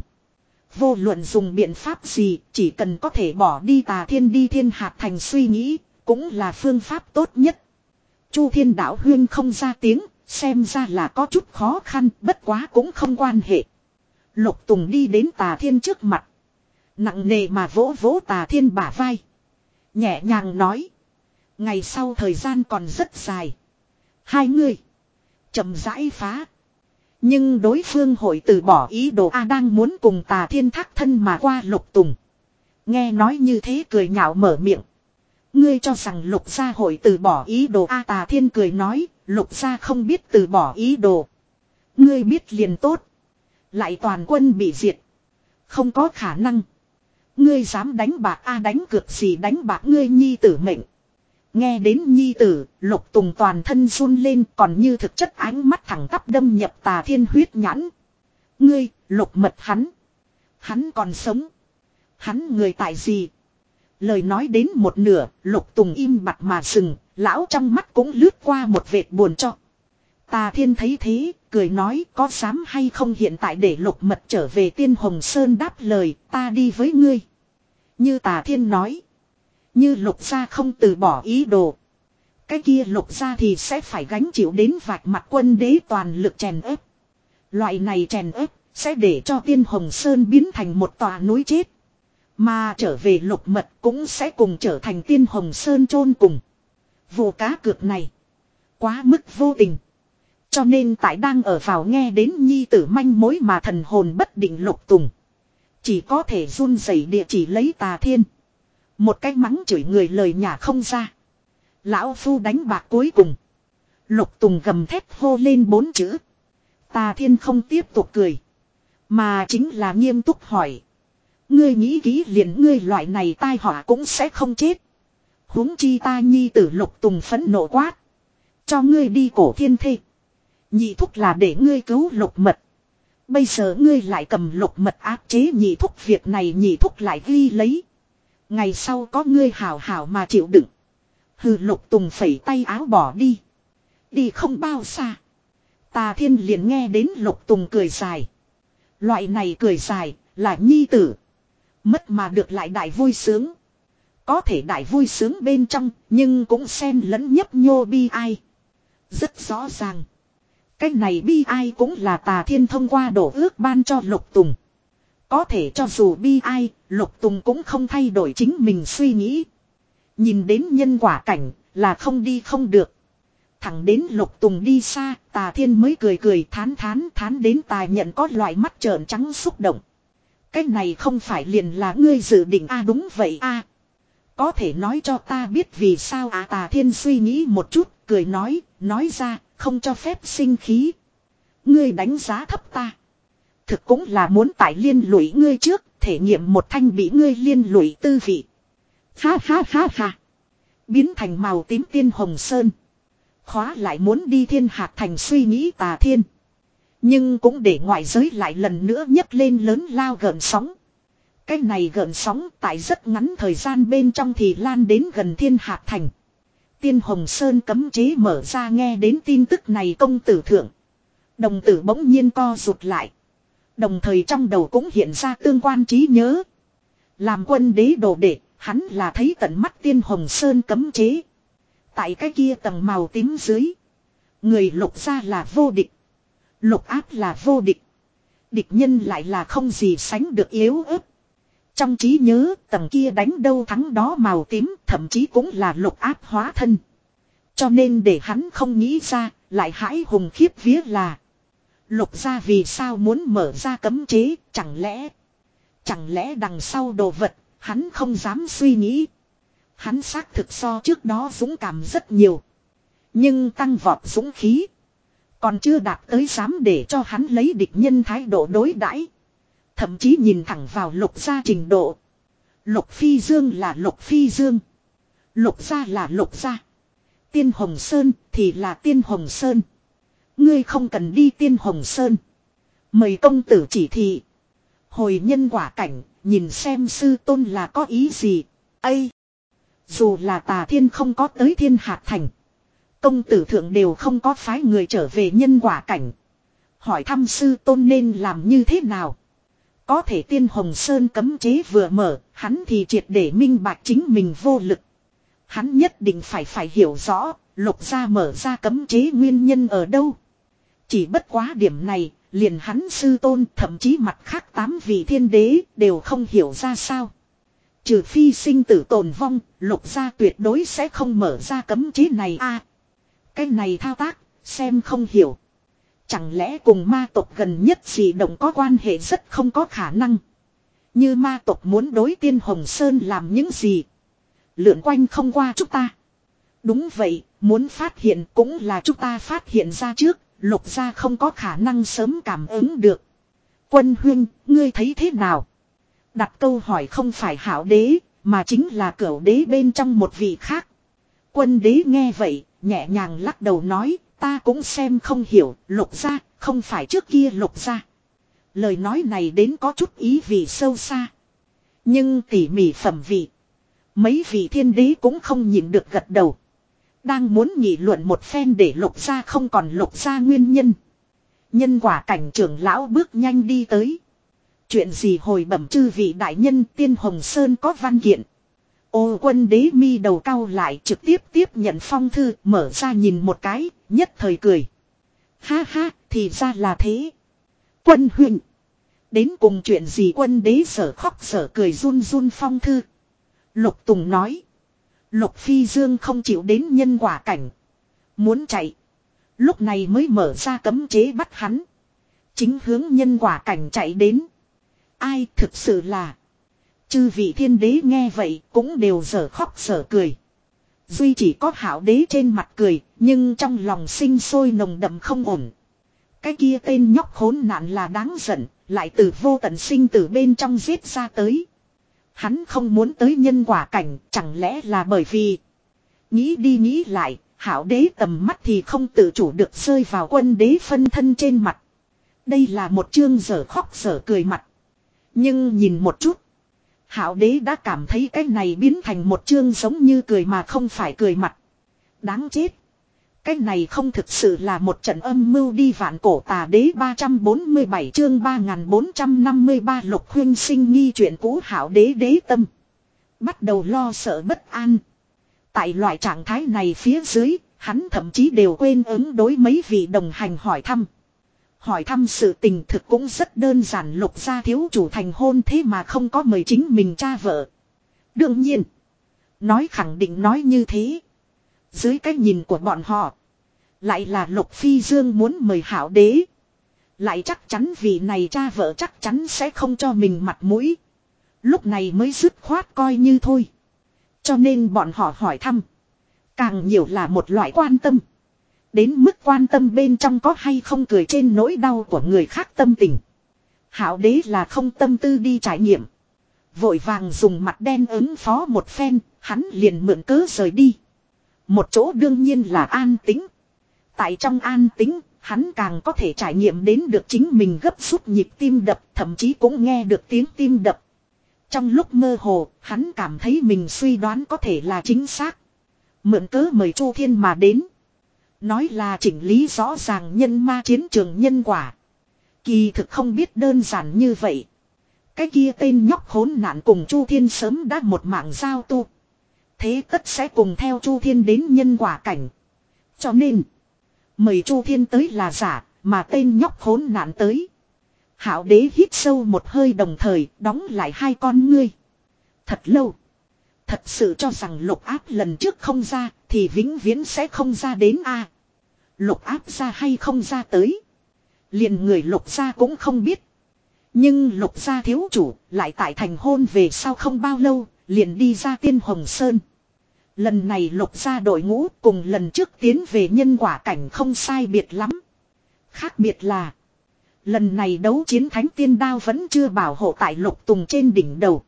Vô luận dùng biện pháp gì, chỉ cần có thể bỏ đi Tà Thiên đi Thiên Hạt Thành suy nghĩ, cũng là phương pháp tốt nhất. Chu Thiên Đạo Huyên không ra tiếng, xem ra là có chút khó khăn, bất quá cũng không quan hệ. Lục Tùng đi đến Tà Thiên trước mặt. Nặng nề mà vỗ vỗ Tà Thiên bả vai. Nhẹ nhàng nói. Ngày sau thời gian còn rất dài. Hai người. Chậm rãi phá. Nhưng đối phương hội từ bỏ ý đồ A đang muốn cùng Tà Thiên thác thân mà qua Lục Tùng. Nghe nói như thế cười nhạo mở miệng. Ngươi cho rằng Lục gia hội từ bỏ ý đồ A Tà Thiên cười nói. Lục gia không biết từ bỏ ý đồ. Ngươi biết liền tốt. Lại toàn quân bị diệt. Không có khả năng. Ngươi dám đánh bạc A đánh cược gì đánh bạc ngươi nhi tử mệnh. Nghe đến nhi tử, Lục Tùng toàn thân run lên còn như thực chất ánh mắt thẳng tắp đâm nhập Tà Thiên huyết nhãn. Ngươi, Lục Mật hắn. Hắn còn sống. Hắn người tại gì? Lời nói đến một nửa, Lục Tùng im bặt mà sừng, lão trong mắt cũng lướt qua một vệt buồn cho. Tà Thiên thấy thế, cười nói có dám hay không hiện tại để Lục Mật trở về Tiên Hồng Sơn đáp lời, ta đi với ngươi. Như Tà Thiên nói. Như Lục gia không từ bỏ ý đồ. Cái kia Lục gia thì sẽ phải gánh chịu đến vạch mặt quân đế toàn lực chèn ép. Loại này chèn ép sẽ để cho Tiên Hồng Sơn biến thành một tòa núi chết. Mà trở về Lục Mật cũng sẽ cùng trở thành Tiên Hồng Sơn chôn cùng. Vụ cá cược này. Quá mức vô tình. Cho nên tại đang ở vào nghe đến nhi tử manh mối mà thần hồn bất định Lục Tùng. Chỉ có thể run rẩy địa chỉ lấy Tà Thiên. Một cái mắng chửi người lời nhả không ra. Lão phu đánh bạc cuối cùng. Lục Tùng gầm thét hô lên bốn chữ. Tà Thiên không tiếp tục cười. Mà chính là nghiêm túc hỏi. Ngươi nghĩ kỹ liền ngươi loại này tai họa cũng sẽ không chết. Huống chi ta nhi tử Lục Tùng phẫn nộ quát. Cho ngươi đi cổ thiên thê. Nhị thúc là để ngươi cứu Lục Mật. Bây giờ ngươi lại cầm Lục Mật áp chế nhị thúc việc này nhị thúc lại ghi lấy. Ngày sau có ngươi hảo hảo mà chịu đựng. Hừ Lục Tùng phẩy tay áo bỏ đi. Đi không bao xa. Tà Thiên liền nghe đến Lục Tùng cười dài. Loại này cười dài là nhi tử. Mất mà được lại đại vui sướng. Có thể đại vui sướng bên trong nhưng cũng xen lẫn nhấp nhô bi ai. Rất rõ ràng. Cái này bi ai cũng là Tà Thiên thông qua đổ ước ban cho Lục Tùng. Có thể cho dù bi ai, Lục Tùng cũng không thay đổi chính mình suy nghĩ. Nhìn đến nhân quả cảnh là không đi không được. Thẳng đến Lục Tùng đi xa, Tà Thiên mới cười cười thán thán thán đến tài nhận có loại mắt trợn trắng xúc động. Cái này không phải liền là ngươi dự định a à, đúng vậy a à. Có thể nói cho ta biết vì sao à Tà Thiên suy nghĩ một chút, cười nói, nói ra, không cho phép sinh khí. Ngươi đánh giá thấp ta. Thực cũng là muốn tại liên lụy ngươi trước, thể nghiệm một thanh bị ngươi liên lụy tư vị. Ha ha ha ha. Biến thành màu tím Tiên Hồng Sơn. Khóa lại muốn đi Thiên Hạt Thành suy nghĩ Tà Thiên. Nhưng cũng để ngoại giới lại lần nữa nhấc lên lớn lao gợn sóng. Cái này gợn sóng tại rất ngắn thời gian bên trong thì lan đến gần Thiên Hạt Thành. Tiên Hồng Sơn cấm chế mở ra nghe đến tin tức này công tử thượng. Đồng tử bỗng nhiên co rụt lại. Đồng thời trong đầu cũng hiện ra tương quan trí nhớ. Làm quân đế đồ đệ, hắn là thấy tận mắt Tiên Hồng Sơn cấm chế. Tại cái kia tầng màu tím dưới. Người Lục gia là vô địch. Lục áp là vô địch. Địch nhân lại là không gì sánh được yếu ớt. Trong trí nhớ tầng kia đánh đâu thắng đó màu tím thậm chí cũng là lục áp hóa thân. Cho nên để hắn không nghĩ ra, lại hãi hùng khiếp vía là. Lục gia vì sao muốn mở ra cấm chế, chẳng lẽ. Chẳng lẽ đằng sau đồ vật, hắn không dám suy nghĩ. Hắn xác thực so trước đó dũng cảm rất nhiều. Nhưng tăng vọt dũng khí. Còn chưa đạt tới dám để cho hắn lấy địch nhân thái độ đối đãi. Thậm chí nhìn thẳng vào lục gia trình độ. Lục phi dương là lục phi dương. Lục gia là lục gia. Tiên Hồng Sơn thì là Tiên Hồng Sơn. Ngươi không cần đi Tiên Hồng Sơn. Mời công tử chỉ thị. Hồi nhân quả cảnh, nhìn xem sư tôn là có ý gì. Ây! Dù là Tà Thiên không có tới Thiên Hạt Thành. Công tử thượng đều không có phái người trở về nhân quả cảnh. Hỏi thăm sư tôn nên làm như thế nào. Có thể Tiên Hồng Sơn cấm chế vừa mở, hắn thì triệt để minh bạch chính mình vô lực. Hắn nhất định phải phải hiểu rõ, lục gia mở ra cấm chế nguyên nhân ở đâu. Chỉ bất quá điểm này, liền hắn sư tôn thậm chí mặt khác tám vị thiên đế đều không hiểu ra sao. Trừ phi sinh tử tồn vong, lục gia tuyệt đối sẽ không mở ra cấm chế này a. À, cái này thao tác, xem không hiểu. Chẳng lẽ cùng ma tộc gần nhất gì động có quan hệ rất không có khả năng. Như ma tộc muốn đối Tiên Hồng Sơn làm những gì. Lượn quanh không qua chúng ta. Đúng vậy, muốn phát hiện cũng là chúng ta phát hiện ra trước, lục gia không có khả năng sớm cảm ứng được. Quân huynh, ngươi thấy thế nào? Đặt câu hỏi không phải Hảo đế, mà chính là Cửu đế bên trong một vị khác. Quân đế nghe vậy, nhẹ nhàng lắc đầu nói, ta cũng xem không hiểu, lục gia, không phải trước kia lục gia. Lời nói này đến có chút ý vị sâu xa. Nhưng tỉ mỉ phẩm vị. Mấy vị thiên đế cũng không nhịn được gật đầu. Đang muốn nghị luận một phen để lục gia không còn lục gia nguyên nhân. Nhân quả cảnh trưởng lão bước nhanh đi tới. Chuyện gì hồi bẩm chư vị đại nhân, Tiên Hồng Sơn có văn kiện. Ô quân đế mi đầu cau lại trực tiếp tiếp nhận phong thư, mở ra nhìn một cái, nhất thời cười. Ha ha, thì ra là thế. Quân huynh. Đến cùng chuyện gì quân đế sở khóc sở cười run run phong thư. Lục Tùng nói. Lục Phi Dương không chịu đến nhân quả cảnh. Muốn chạy. Lúc này mới mở ra cấm chế bắt hắn. Chính hướng nhân quả cảnh chạy đến. Ai thực sự là. Chư vị thiên đế nghe vậy cũng đều dở khóc dở cười. Duy chỉ có Hảo đế trên mặt cười. Nhưng trong lòng sinh sôi nồng đậm không ổn. Cái kia tên nhóc khốn nạn là đáng giận. Lại từ vô tận sinh tử bên trong giết ra tới. Hắn không muốn tới nhân quả cảnh, chẳng lẽ là bởi vì. Nghĩ đi nghĩ lại, Hảo đế tầm mắt thì không tự chủ được rơi vào quân đế phân thân trên mặt. Đây là một chương dở khóc dở cười mặt. Nhưng nhìn một chút. Hảo đế đã cảm thấy cái này biến thành một chương giống như cười mà không phải cười mặt. Đáng chết. Cái này không thực sự là một trận âm mưu đi vạn cổ tà đế ba trăm bốn mươi bảy chương ba nghìn bốn trăm năm mươi ba Lục huynh sinh nghi chuyện cũ Hảo đế đế tâm. Bắt đầu lo sợ bất an. Tại loại trạng thái này phía dưới, hắn thậm chí đều quên ứng đối mấy vị đồng hành hỏi thăm. Hỏi thăm sự tình thực cũng rất đơn giản Lục gia thiếu chủ thành hôn thế mà không có mời chính mình cha vợ. Đương nhiên, nói khẳng định nói như thế. Dưới cái nhìn của bọn họ. Lại là Lục Phi Dương muốn mời Hảo đế. Lại chắc chắn vì này cha vợ chắc chắn sẽ không cho mình mặt mũi. Lúc này mới dứt khoát coi như thôi. Cho nên bọn họ hỏi thăm. Càng nhiều là một loại quan tâm. Đến mức quan tâm bên trong có hay không cười trên nỗi đau của người khác tâm tình. Hảo đế là không tâm tư đi trải nghiệm. Vội vàng dùng mặt đen ứng phó một phen. Hắn liền mượn cớ rời đi. Một chỗ đương nhiên là an tĩnh. Tại trong an tĩnh, hắn càng có thể trải nghiệm đến được chính mình gấp rút nhịp tim đập, thậm chí cũng nghe được tiếng tim đập. Trong lúc mơ hồ, hắn cảm thấy mình suy đoán có thể là chính xác. Mượn cớ mời Chu Thiên mà đến. Nói là chỉnh lý rõ ràng nhân ma chiến trường nhân quả. Kỳ thực không biết đơn giản như vậy. Cái kia tên nhóc khốn nạn cùng Chu Thiên sớm đã một mạng giao tu. Thế tất sẽ cùng theo Chu Thiên đến nhân quả cảnh. Cho nên, mời Chu Thiên tới là giả, mà tên nhóc khốn nạn tới. Hạo đế hít sâu một hơi đồng thời đóng lại hai con ngươi. Thật lâu. Thật sự cho rằng lục áp lần trước không ra thì vĩnh viễn sẽ không ra đến a. Lục áp ra hay không ra tới. Liền người lục gia cũng không biết. Nhưng lục gia thiếu chủ lại tại thành hôn về sau không bao lâu liền đi ra Tiên Hồng Sơn. Lần này lục gia đội ngũ cùng lần trước tiến về nhân quả cảnh không sai biệt lắm. Khác biệt là lần này đấu chiến thánh tiên đao vẫn chưa bảo hộ tại lục tùng trên đỉnh đầu.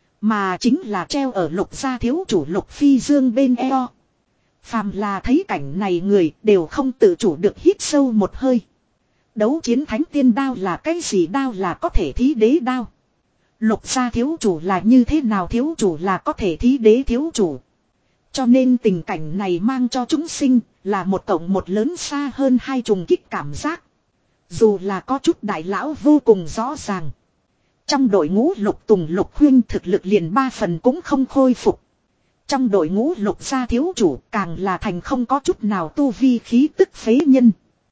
Mà chính là treo ở lục gia thiếu chủ lục phi dương bên eo. Phàm là thấy cảnh này người đều không tự chủ được hít sâu một hơi. Đấu chiến thánh tiên đao là cái gì đao là có thể thí đế đao. Lục gia thiếu chủ là như thế nào thiếu chủ là có thể thí đế thiếu chủ. Cho nên tình cảnh này mang cho chúng sinh là một cộng một lớn xa hơn hai trùng kích cảm giác. Dù là có chút đại lão vô cùng rõ ràng. Trong đội ngũ lục tùng lục huyên thực lực liền ba phần cũng không khôi phục. Trong đội ngũ lục gia thiếu chủ càng là thành không có chút nào tu vi khí tức phế nhân.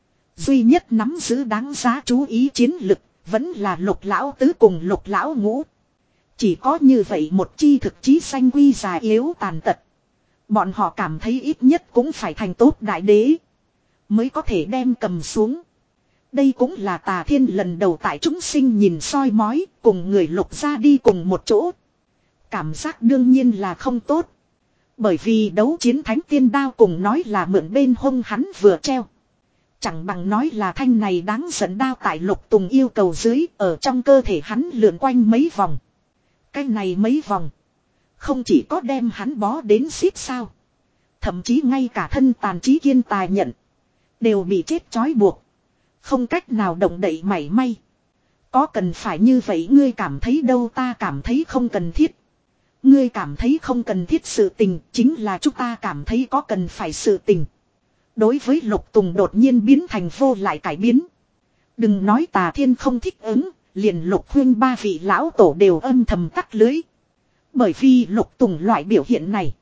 Duy nhất nắm giữ đáng giá chú ý chiến lực vẫn là lục lão tứ cùng lục lão ngũ. Chỉ có như vậy một chi thực chí sanh quy già yếu tàn tật. Bọn họ cảm thấy ít nhất cũng phải thành tốt đại đế. Mới có thể đem cầm xuống. Đây cũng là Tà Thiên lần đầu tại chúng sinh nhìn soi mói cùng người lục gia đi cùng một chỗ. Cảm giác đương nhiên là không tốt. Bởi vì đấu chiến thánh tiên đao cùng nói là mượn bên hông hắn vừa treo. Chẳng bằng nói là thanh này đáng giận đao tại lục tùng yêu cầu dưới ở trong cơ thể hắn lượn quanh mấy vòng. Cái này mấy vòng. Không chỉ có đem hắn bó đến xít sao. Thậm chí ngay cả thân tàn trí kiên tài nhận. Đều bị chết trói buộc. Không cách nào động đậy mảy may. Có cần phải như vậy ngươi cảm thấy đâu ta cảm thấy không cần thiết. Ngươi cảm thấy không cần thiết sự tình chính là chúng ta cảm thấy có cần phải sự tình. Đối với lục tùng đột nhiên biến thành vô lại cải biến. Đừng nói Tà Thiên không thích ứng, liền lục huyên ba vị lão tổ đều âm thầm tắt lưới. Bởi vì lục tùng loại biểu hiện này.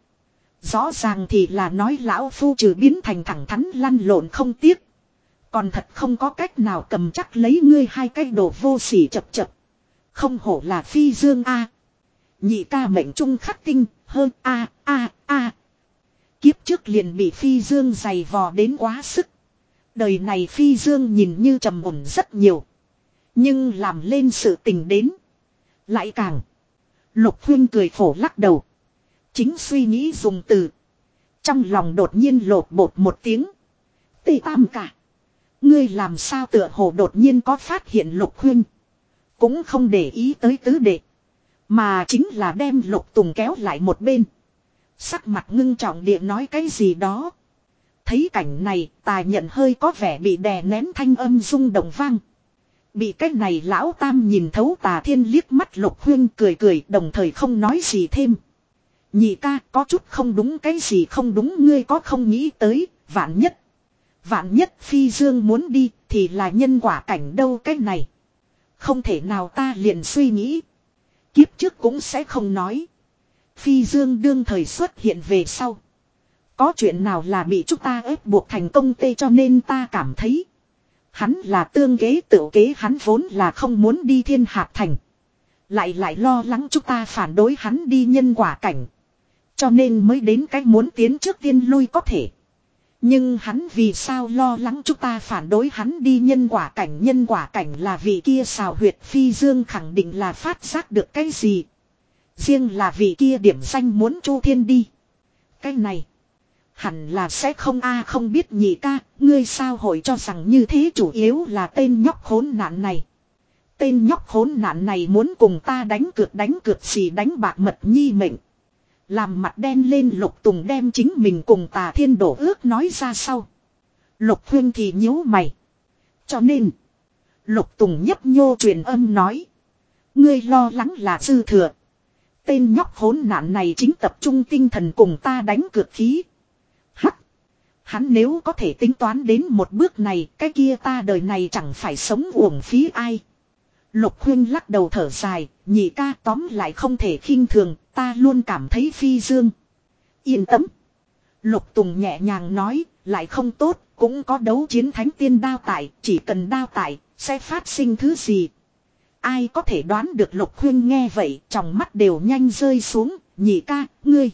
Rõ ràng thì là nói lão phu trừ biến thành thẳng thắn lăn lộn không tiếc. Còn thật không có cách nào cầm chắc lấy ngươi hai cái đồ vô sỉ chập chập. Không hổ là phi dương a. Nhị ca mệnh trung khắc tinh hơn a a a. Kiếp trước liền bị phi dương giày vò đến quá sức. Đời này phi dương nhìn như trầm ổn rất nhiều. Nhưng làm lên sự tình đến. Lại càng. Lục huyên cười khổ lắc đầu. Chính suy nghĩ dùng từ. Trong lòng đột nhiên lột bột một tiếng. Tê tam cả. Ngươi làm sao tựa hồ đột nhiên có phát hiện lục huyên. Cũng không để ý tới tứ đệ. Mà chính là đem lục tùng kéo lại một bên. Sắc mặt ngưng trọng địa nói cái gì đó. Thấy cảnh này Tài nhận hơi có vẻ bị đè nén thanh âm rung động vang. Bị cái này lão tam nhìn thấu Tà Thiên liếc mắt lục huyên cười cười đồng thời không nói gì thêm. Nhị ca có chút không đúng cái gì không đúng ngươi có không nghĩ tới vạn nhất. Vạn nhất phi dương muốn đi thì là nhân quả cảnh đâu cái này. Không thể nào ta liền suy nghĩ. Kiếp trước cũng sẽ không nói. Phi dương đương thời xuất hiện về sau. Có chuyện nào là bị chúng ta ép buộc thành công tê cho nên ta cảm thấy. Hắn là tương kế tự kế hắn vốn là không muốn đi thiên hạt thành. Lại lại lo lắng chúng ta phản đối hắn đi nhân quả cảnh. Cho nên mới đến cách muốn tiến trước tiên lui có thể. Nhưng hắn vì sao lo lắng chúng ta phản đối hắn đi nhân quả cảnh. Nhân quả cảnh là vị kia xào huyệt phi dương khẳng định là phát giác được cái gì. Riêng là vị kia điểm danh muốn Chu Thiên đi. Cái này. Hẳn là sẽ không a không biết nhị ca. Ngươi sao hội cho rằng như thế chủ yếu là tên nhóc khốn nạn này. Tên nhóc khốn nạn này muốn cùng ta đánh cược đánh cược gì đánh bạc mật nhi mệnh. Làm mặt đen lên Lục Tùng đem chính mình cùng Tà Thiên đổ ước nói ra sau. Lục huyên thì nhíu mày. Cho nên. Lục Tùng nhấp nhô truyền âm nói. Ngươi lo lắng là dư thừa. Tên nhóc hỗn nạn này chính tập trung tinh thần cùng ta đánh cược khí. Hắc. Hắn nếu có thể tính toán đến một bước này. Cái kia ta đời này chẳng phải sống uổng phí ai. Lục huyên lắc đầu thở dài. Nhị ca tóm lại không thể khinh thường. Ta luôn cảm thấy phi dương. Yên tâm. Lục Tùng nhẹ nhàng nói, lại không tốt, cũng có đấu chiến thánh tiên đao tại, chỉ cần đao tại, sẽ phát sinh thứ gì. Ai có thể đoán được Lục Huyên nghe vậy, trong mắt đều nhanh rơi xuống, nhị ca, ngươi.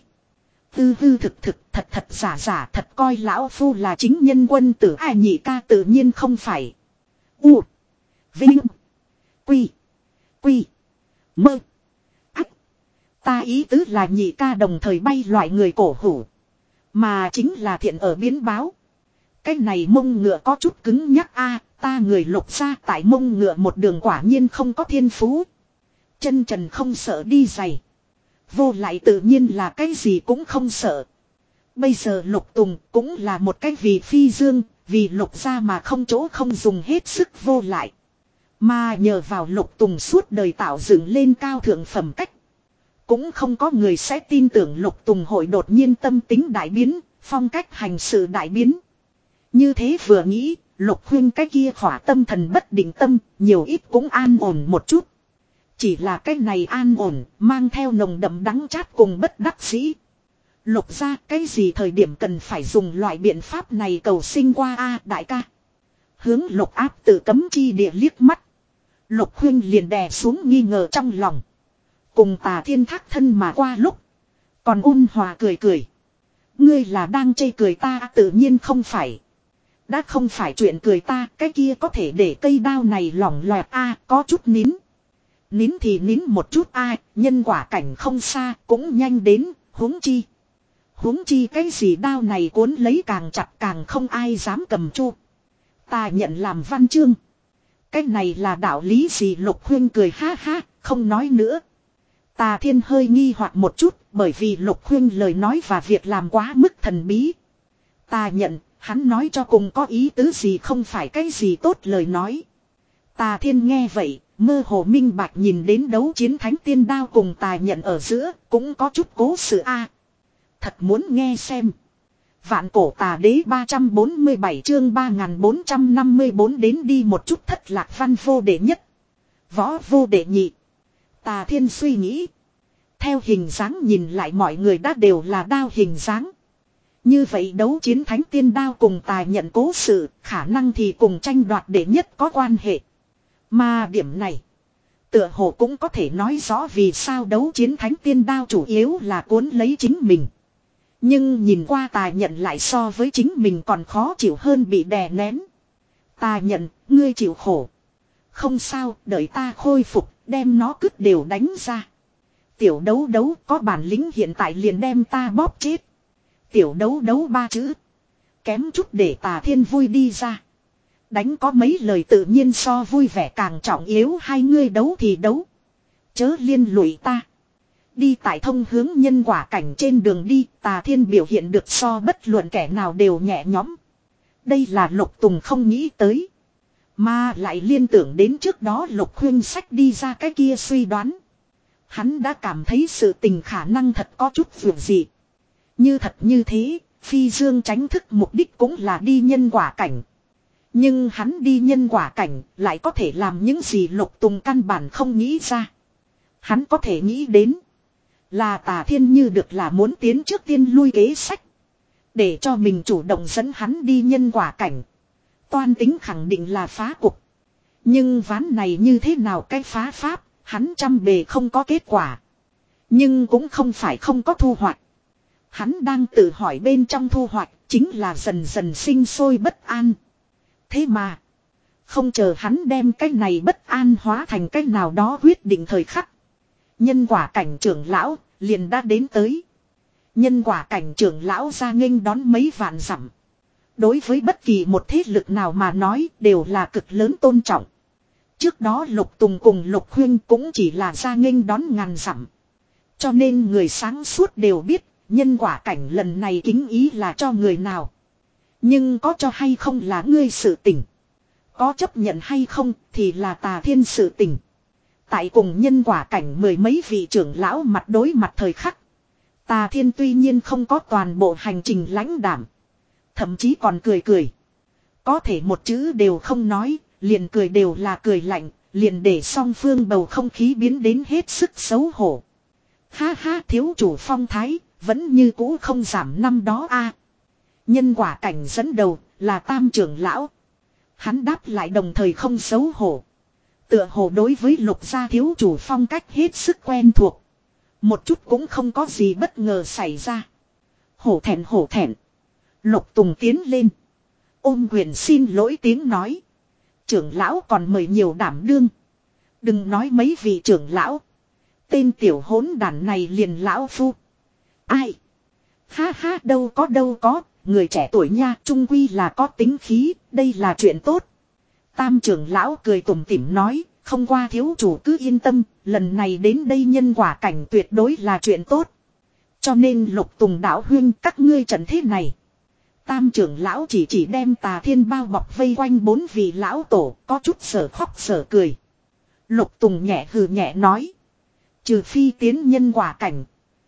Tư hư thực thực, thật thật giả giả, thật coi lão phu là chính nhân quân tử. Ai nhị ca tự nhiên không phải. U. Vinh. Quy. Quy. Mơ. Ách. Ta ý tứ là nhị ca đồng thời bay loại người cổ hủ. Mà chính là thiện ở biến báo. Cái này mông ngựa có chút cứng nhắc a, ta người Lục gia tại mông ngựa một đường quả nhiên không có thiên phú. Chân trần không sợ đi giày. Vô lại tự nhiên là cái gì cũng không sợ. Bây giờ Lục Tùng cũng là một cái vì phi dương, vì Lục gia mà không chỗ không dùng hết sức vô lại. Mà nhờ vào Lục Tùng suốt đời tạo dựng lên cao thượng phẩm cách. Cũng không có người sẽ tin tưởng Lục Tùng hội đột nhiên tâm tính đại biến, phong cách hành sự đại biến. Như thế vừa nghĩ, Lục Huyên cái kia khỏa tâm thần bất định tâm, nhiều ít cũng an ổn một chút. Chỉ là cái này an ổn, mang theo nồng đậm đắng chát cùng bất đắc dĩ. Lục gia cái gì thời điểm cần phải dùng loại biện pháp này cầu sinh qua a đại ca. Hướng Lục Áp tự cấm chi địa liếc mắt. Lục Huyên liền đè xuống nghi ngờ trong lòng. Cùng Tà Thiên thác thân mà qua lúc. Còn ôn hòa cười cười. Ngươi là đang chê cười ta, tự nhiên không phải. Đã không phải chuyện cười ta, cái kia có thể để cây đao này lỏng loẹt a, có chút nín. Nín thì nín một chút a, nhân quả cảnh không xa, cũng nhanh đến, huống chi. Huống chi cái gì đao này cuốn lấy càng chặt càng không ai dám cầm chu. Ta nhận làm văn chương. Cái này là đạo lý gì? Lục Huyên cười ha ha, không nói nữa. Tà Thiên hơi nghi hoặc một chút, bởi vì Lục Huyên lời nói và việc làm quá mức thần bí. Ta nhận, hắn nói cho cùng có ý tứ gì không phải cái gì tốt lời nói. Tà Thiên nghe vậy, mơ hồ minh bạch nhìn đến đấu chiến thánh tiên đao cùng Tà nhận ở giữa, cũng có chút cố sự a. Thật muốn nghe xem. Vạn cổ tà đế ba trăm bốn mươi bảy chương ba nghìn bốn trăm năm mươi bốn đến đi một chút thất lạc văn vô đệ nhất. Võ vô đệ nhị. Tà Thiên suy nghĩ. Theo hình dáng nhìn lại mọi người đã đều là đao hình dáng. Như vậy đấu chiến thánh tiên đao cùng Tà nhận cố sự, khả năng thì cùng tranh đoạt đệ nhất có quan hệ. Mà điểm này, tựa hồ cũng có thể nói rõ vì sao đấu chiến thánh tiên đao chủ yếu là cuốn lấy chính mình. Nhưng nhìn qua Tà nhận lại so với chính mình còn khó chịu hơn bị đè nén. Tà nhận, ngươi chịu khổ. Không sao, đợi ta khôi phục, đem nó cứt đều đánh ra. Tiểu đấu đấu có bản lĩnh hiện tại liền đem ta bóp chết. Tiểu đấu đấu ba chữ. Kém chút để Tà Thiên vui đi ra. Đánh có mấy lời tự nhiên so vui vẻ càng trọng yếu, hai ngươi đấu thì đấu. Chớ liên lụy ta. Đi tại thông hướng nhân quả cảnh trên đường đi, Tà Thiên biểu hiện được so bất luận kẻ nào đều nhẹ nhõm. Đây là Lục Tùng không nghĩ tới. Mà lại liên tưởng đến trước đó Lục Huyên sách đi ra cái kia suy đoán. Hắn đã cảm thấy sự tình khả năng thật có chút vượt gì. Như thật như thế, Phi Dương tránh thức mục đích cũng là đi nhân quả cảnh. Nhưng hắn đi nhân quả cảnh lại có thể làm những gì Lục Tùng căn bản không nghĩ ra. Hắn có thể nghĩ đến là Tà Thiên như được là muốn tiến trước tiên lui kế sách. Để cho mình chủ động dẫn hắn đi nhân quả cảnh. Toan tính khẳng định là phá cục. Nhưng ván này như thế nào cái phá pháp, hắn trăm bề không có kết quả. Nhưng cũng không phải không có thu hoạch. Hắn đang tự hỏi bên trong thu hoạch chính là dần dần sinh sôi bất an. Thế mà, không chờ hắn đem cái này bất an hóa thành cái nào đó quyết định thời khắc. Nhân quả cảnh trưởng lão liền đã đến tới. Nhân quả cảnh trưởng lão ra nghênh đón mấy vạn dặm. Đối với bất kỳ một thế lực nào mà nói đều là cực lớn tôn trọng. Trước đó Lục Tùng cùng Lục Huyên cũng chỉ là ra nghênh đón ngàn dặm. Cho nên người sáng suốt đều biết nhân quả cảnh lần này kính ý là cho người nào. Nhưng có cho hay không là ngươi sự tình. Có chấp nhận hay không thì là Tà Thiên sự tình. Tại cùng nhân quả cảnh mười mấy vị trưởng lão mặt đối mặt thời khắc. Tà Thiên tuy nhiên không có toàn bộ hành trình lãnh đảm. Thậm chí còn cười cười. Có thể một chữ đều không nói, liền cười đều là cười lạnh, liền để song phương bầu không khí biến đến hết sức xấu hổ. Ha ha thiếu chủ phong thái, vẫn như cũ không giảm năm đó a. Nhân quả cảnh dẫn đầu là Tam trưởng lão. Hắn đáp lại đồng thời không xấu hổ. Tựa hồ đối với Lục gia thiếu chủ phong cách hết sức quen thuộc. Một chút cũng không có gì bất ngờ xảy ra. Hổ thẹn hổ thẹn. Lục Tùng tiến lên. Ôm quyền xin lỗi tiếng nói. Trưởng lão còn mời nhiều đảm đương. Đừng nói mấy vị trưởng lão. Tên tiểu hỗn đản này liền lão phu. Ai? Ha ha đâu có đâu có. Người trẻ tuổi nha trung quy là có tính khí. Đây là chuyện tốt. Tam trưởng lão cười tủm tỉm nói. Không qua thiếu chủ cứ yên tâm. Lần này đến đây nhân quả cảnh tuyệt đối là chuyện tốt. Cho nên Lục Tùng đạo huynh các ngươi trận thế này. Tam trưởng lão chỉ chỉ đem Tà Thiên bao bọc vây quanh bốn vị lão tổ, có chút sở khóc sở cười. Lục Tùng nhẹ hừ nhẹ nói. Trừ phi tiến nhân quả cảnh.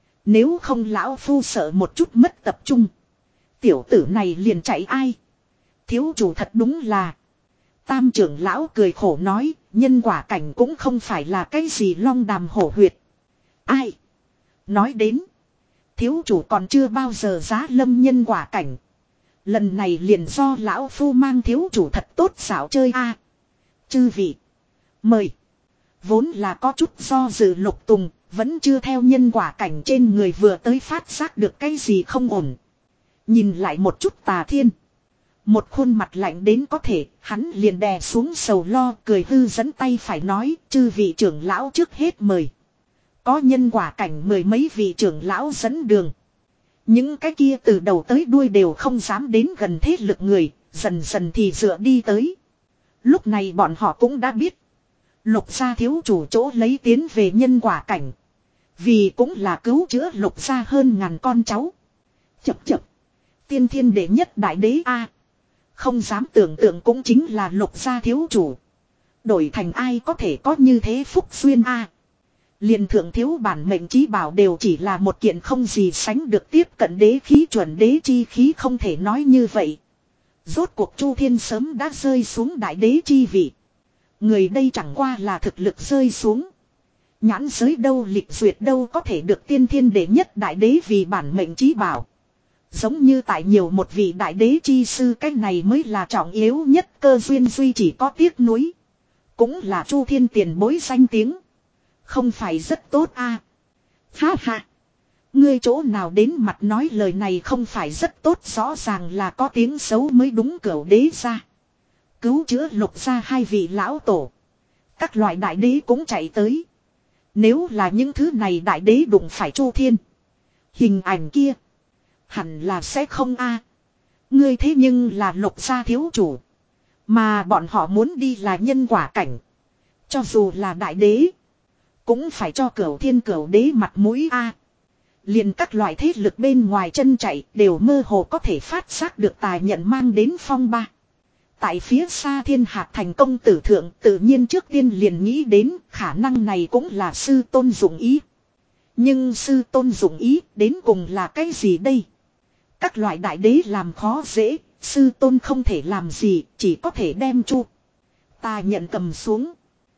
Nếu không lão phu sợ một chút mất tập trung. Tiểu tử này liền chạy ai. Thiếu chủ thật đúng là. Tam trưởng lão cười khổ nói. Nhân quả cảnh cũng không phải là cái gì long đàm hổ huyệt. Ai. Nói đến. Thiếu chủ còn chưa bao giờ giá lâm nhân quả cảnh. Lần này liền do lão phu mang thiếu chủ thật tốt xảo chơi a. Chư vị. Mời. Vốn là có chút do dự Lục Tùng. Vẫn chưa theo nhân quả cảnh trên người vừa tới phát giác được cái gì không ổn. Nhìn lại một chút Tà Thiên. Một khuôn mặt lạnh đến có thể. Hắn liền đè xuống sầu lo cười hư dẫn tay phải nói. Chư vị trưởng lão trước hết mời. Có nhân quả cảnh mười mấy vị trưởng lão dẫn đường. Những cái kia từ đầu tới đuôi đều không dám đến gần thế lực người, dần dần thì dựa đi tới. Lúc này bọn họ cũng đã biết. Lục gia thiếu chủ chỗ lấy tiến về nhân quả cảnh. Vì cũng là cứu chữa lục gia hơn ngàn con cháu. Chập chập. Tiên thiên đệ nhất đại đế A. Không dám tưởng tượng cũng chính là lục gia thiếu chủ. Đổi thành ai có thể có như thế phúc duyên A. Liền thượng thiếu bản mệnh chí bảo đều chỉ là một kiện không gì sánh được tiếp cận đế khí chuẩn đế chi khí không thể nói như vậy. Rốt cuộc Chu Thiên sớm đã rơi xuống đại đế chi vị. Người đây chẳng qua là thực lực rơi xuống. Nhãn giới đâu lịch duyệt đâu có thể được tiên thiên đệ nhất đại đế vì bản mệnh chí bảo. Giống như tại nhiều một vị đại đế chi sư cái này mới là trọng yếu nhất cơ duyên duy chỉ có tiếc nuối. Cũng là Chu Thiên tiền bối danh tiếng. Không phải rất tốt a. À. Ha ha. Ngươi chỗ nào đến mặt nói lời này không phải rất tốt rõ ràng là có tiếng xấu mới đúng cửu đế ra. Cứu chữa lục ra hai vị lão tổ. Các loại đại đế cũng chạy tới. Nếu là những thứ này đại đế đụng phải Chu Thiên. Hình ảnh kia. Hẳn là sẽ không a. À. Ngươi thế nhưng là lục gia thiếu chủ. Mà bọn họ muốn đi là nhân quả cảnh. Cho dù là đại đế. Cũng phải cho cửu thiên cửu đế mặt mũi a. À. Liền các loại thế lực bên ngoài chân chạy đều mơ hồ có thể phát giác được tài nhận mang đến phong ba. Tại phía xa Thiên Hạc thành công tử thượng tự nhiên trước tiên liền nghĩ đến khả năng này cũng là sư tôn dụng ý. Nhưng sư tôn dụng ý đến cùng là cái gì đây? Các loại đại đế làm khó dễ, sư tôn không thể làm gì, chỉ có thể đem Chu Tà nhận cầm xuống.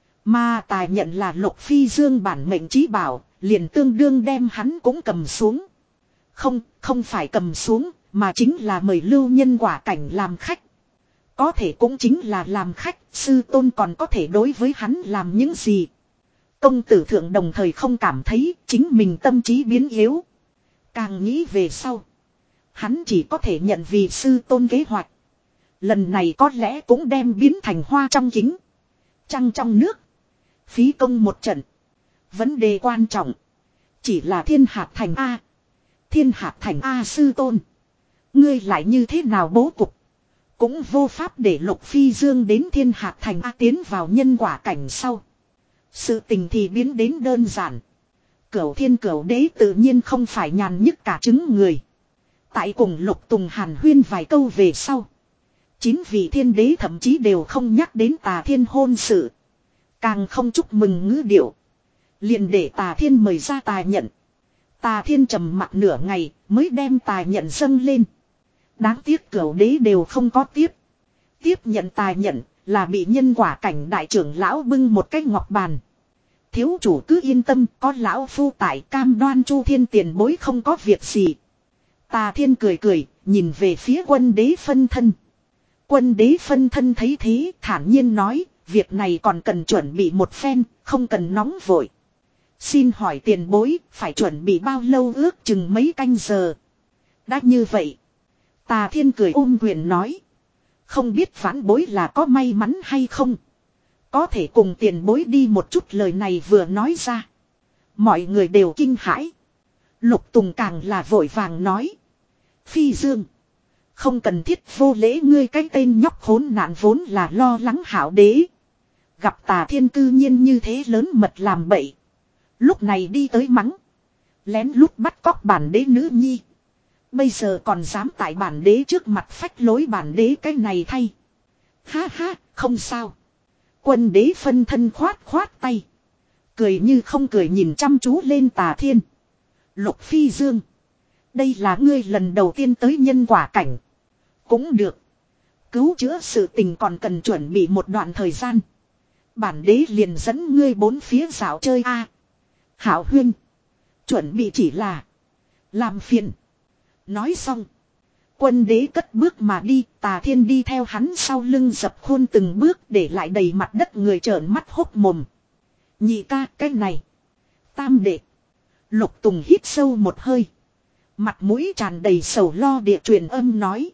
Mà Tà nhận là Lục Phi Dương bản mệnh chí bảo, liền tương đương đem hắn cũng cầm xuống. Không, không phải cầm xuống, mà chính là mời lưu nhân quả cảnh làm khách. Có thể cũng chính là làm khách, sư tôn còn có thể đối với hắn làm những gì. Công tử thượng đồng thời không cảm thấy chính mình tâm trí biến yếu. Càng nghĩ về sau. Hắn chỉ có thể nhận vì sư tôn kế hoạch. Lần này có lẽ cũng đem biến thành hoa trong kính. Trăng trong nước. Phí công một trận. Vấn đề quan trọng. Chỉ là Thiên Hạc thành A. Thiên Hạc thành A sư tôn. Ngươi lại như thế nào bố cục. Cũng vô pháp để Lục Phi Dương đến Thiên Hạc thành A tiến vào nhân quả cảnh sau. Sự tình thì biến đến đơn giản. Cửu thiên cửu đế tự nhiên không phải nhàn nhức cả trứng người. Tại cùng Lục Tùng hàn huyên vài câu về sau. Chín vị thiên đế thậm chí đều không nhắc đến Tà Thiên hôn sự. Càng không chúc mừng ngữ điệu. Liền để Tà Thiên mời ra Tà nhận. Tà Thiên trầm mặc nửa ngày mới đem Tà nhận dâng lên. Đáng tiếc cửu đế đều không có tiếp. Tiếp nhận Tà nhận là bị nhân quả cảnh đại trưởng lão bưng một cái ngọc bàn. Thiếu chủ cứ yên tâm, có lão phu tại, cam đoan Chu Thiên tiền bối không có việc gì. Tà Thiên cười cười, nhìn về phía quân đế phân thân. Quân đế phân thân thấy thế, thản nhiên nói, việc này còn cần chuẩn bị một phen, không cần nóng vội. Xin hỏi tiền bối, phải chuẩn bị bao lâu, ước chừng mấy canh giờ. Đã như vậy. Tà Thiên cười ôm quyền nói. Không biết vãn bối là có may mắn hay không. Có thể cùng tiền bối đi một chút, lời này vừa nói ra. Mọi người đều kinh hãi. Lục Tùng càng là vội vàng nói. Phi Dương. Không cần thiết vô lễ, ngươi cái tên nhóc khốn nạn vốn là lo lắng Hảo Đế. Gặp Tà Thiên cư nhiên như thế lớn mật làm bậy. Lúc này đi tới mắng. Lén lút bắt cóc bản đế nữ nhi. Bây giờ còn dám tại bản đế trước mặt phách lối bản đế cái này thay. Ha ha, không sao. Quân đế phân thân khoát khoát tay. Cười như không cười nhìn chăm chú lên Tà Thiên. Lục Phi Dương. Đây là ngươi lần đầu tiên tới nhân quả cảnh. Cũng được. Cứu chữa sự tình còn cần chuẩn bị một đoạn thời gian. Bản đế liền dẫn ngươi bốn phía dạo chơi a. À, Hảo huynh. Chuẩn bị chỉ là. Làm phiền. Nói xong. Quân đế cất bước mà đi. Tà Thiên đi theo hắn sau lưng dập khuôn từng bước, để lại đầy mặt đất người trợn mắt hốc mồm. Nhị ca, cái này. Tam đệ. Lục Tùng hít sâu một hơi. Mặt mũi tràn đầy sầu lo địa truyền âm nói.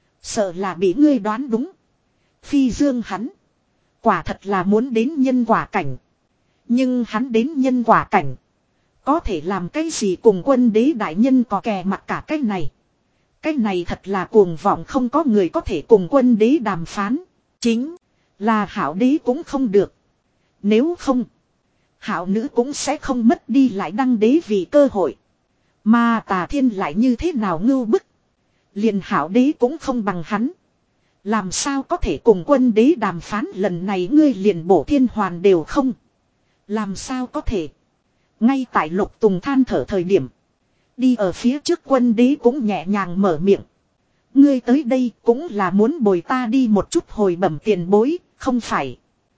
Sợ là bị ngươi đoán đúng. Phi Dương hắn. Quả thật là muốn đến nhân quả cảnh. Nhưng hắn đến nhân quả cảnh. Có thể làm cái gì cùng quân đế đại nhân có kè mặt cả cái này. Cái này thật là cuồng vọng, không có người có thể cùng quân đế đàm phán. Chính là Hảo Đế cũng không được. Nếu không, Hảo Nữ cũng sẽ không mất đi lại đăng đế vì cơ hội. Mà Tà Thiên lại như thế nào ngưu bức. Liền Hảo Đế cũng không bằng hắn. Làm sao có thể cùng quân đế đàm phán, lần này ngươi liền bổ thiên hoàn đều không. Làm sao có thể. Ngay tại Lục Tùng than thở thời điểm. Đi ở phía trước quân đế cũng nhẹ nhàng mở miệng. Ngươi tới đây cũng là muốn bồi ta đi một chút hồi bẩm tiền bối, không phải.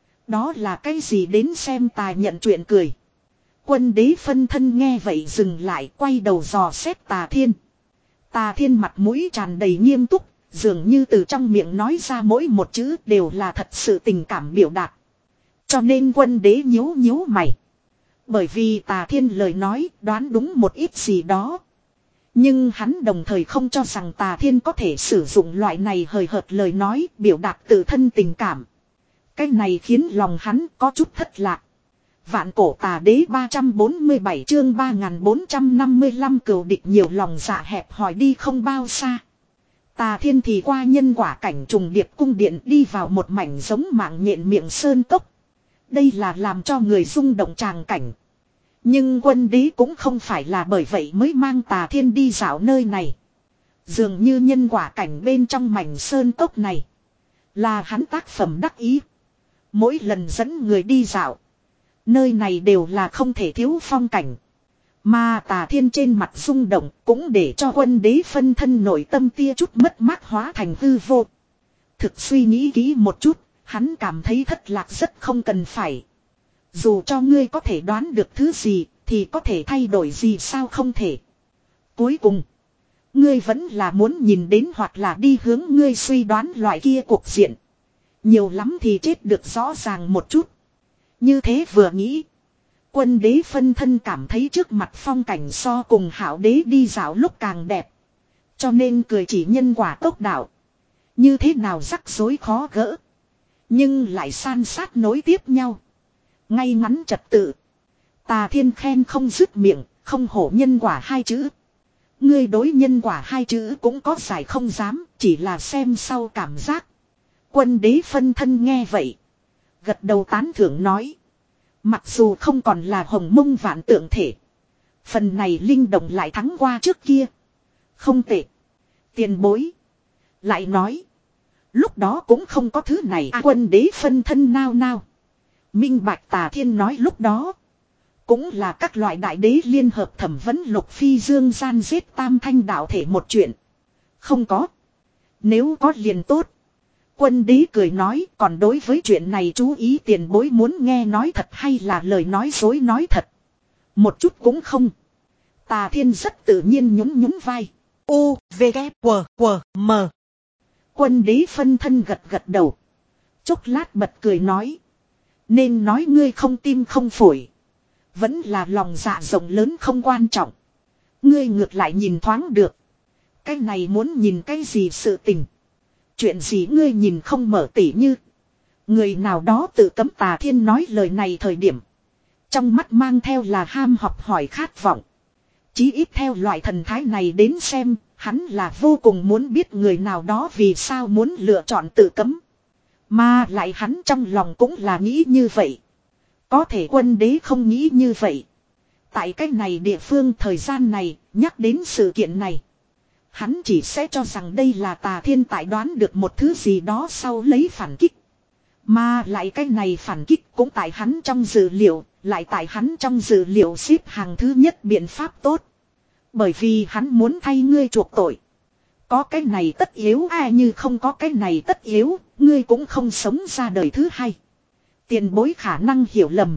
Đó là cái gì, đến xem ta nhận chuyện cười. Quân đế phân thân nghe vậy dừng lại, quay đầu dò xét Tà Thiên. Tà Thiên mặt mũi tràn đầy nghiêm túc, dường như từ trong miệng nói ra mỗi một chữ đều là thật sự tình cảm biểu đạt. Cho nên quân đế nhíu nhíu mày. Bởi vì Tà Thiên lời nói đoán đúng một ít gì đó. Nhưng hắn đồng thời không cho rằng Tà Thiên có thể sử dụng loại này hời hợt lời nói biểu đạt tự thân tình cảm. Cái này khiến lòng hắn có chút thất lạc. Vạn cổ Tà Đế ba trăm bốn mươi bảy chương ba nghìn bốn trăm năm mươi lăm cừu địch nhiều lòng dạ hẹp hỏi đi không bao xa. Tà Thiên thì qua nhân quả cảnh trùng điệp cung điện đi vào một mảnh giống mạng nhện miệng sơn cốc. Đây là làm cho người rung động tràng cảnh. Nhưng quân đế cũng không phải là bởi vậy mới mang Tà Thiên đi dạo nơi này. Dường như nhân quả cảnh bên trong mảnh sơn cốc này là hắn tác phẩm đắc ý. Mỗi lần dẫn người đi dạo, nơi này đều là không thể thiếu phong cảnh. Mà Tà Thiên trên mặt rung động cũng để cho quân đế phân thân nội tâm tia chút mất mát hóa thành hư vô. Thực suy nghĩ kỹ một chút, hắn cảm thấy thất lạc rất không cần phải. Dù cho ngươi có thể đoán được thứ gì, thì có thể thay đổi gì sao không thể. Cuối cùng, ngươi vẫn là muốn nhìn đến hoặc là đi hướng ngươi suy đoán loại kia cuộc diện. Nhiều lắm thì chết được rõ ràng một chút. Như thế vừa nghĩ, quân đế phân thân cảm thấy trước mặt phong cảnh so cùng Hảo Đế đi dạo lúc càng đẹp. Cho nên cười chỉ nhân quả tốc đạo. Như thế nào rắc rối khó gỡ, nhưng lại san sát nối tiếp nhau. Ngay ngắn trật tự. Tà Thiên khen không dứt miệng, không hổ nhân quả hai chữ. Ngươi đối nhân quả hai chữ cũng có giải không dám, chỉ là xem sau cảm giác. Quân đế phân thân nghe vậy, gật đầu tán thưởng nói. Mặc dù không còn là hồng mông vạn tượng thể, phần này linh động lại thắng qua trước kia. Không tệ. Tiền bối lại nói, lúc đó cũng không có thứ này à. Quân đế phân thân nao nao. Minh bạch Tà Thiên nói lúc đó cũng là các loại đại đế liên hợp thẩm vấn Lục Phi Dương gian giết tam thanh đạo thể một chuyện. Không có. Nếu có liền tốt. Quân đế cười nói, còn đối với chuyện này chú ý tiền bối muốn nghe nói thật hay là lời nói dối nói thật. Một chút cũng không. Tà Thiên rất tự nhiên nhún nhún vai. U, V, K, W, W, M. Quân đế phân thân gật gật đầu. Chốc lát bật cười nói. Nên nói ngươi không tim không phổi. Vẫn là lòng dạ rộng lớn không quan trọng. Ngươi ngược lại nhìn thoáng được. Cái này muốn nhìn cái gì sự tình. Chuyện gì ngươi nhìn không mở tỉ như. Người nào đó tự cấm. Tà Thiên nói lời này thời điểm. Trong mắt mang theo là ham học hỏi khát vọng. Chí ít theo loại thần thái này đến xem. Hắn là vô cùng muốn biết người nào đó vì sao muốn lựa chọn tự cấm. Mà lại hắn trong lòng cũng là nghĩ như vậy. Có thể quân đế không nghĩ như vậy. Tại cái này địa phương thời gian này, nhắc đến sự kiện này. Hắn chỉ sẽ cho rằng đây là Tà Thiên tại đoán được một thứ gì đó sau lấy phản kích. Mà lại cái này phản kích cũng tại hắn trong dữ liệu, lại tại hắn trong dữ liệu xếp hàng thứ nhất biện pháp tốt. Bởi vì hắn muốn thay ngươi chuộc tội. Có cái này tất yếu ai như không có cái này tất yếu, ngươi cũng không sống ra đời thứ hai. Tiền bối khả năng hiểu lầm.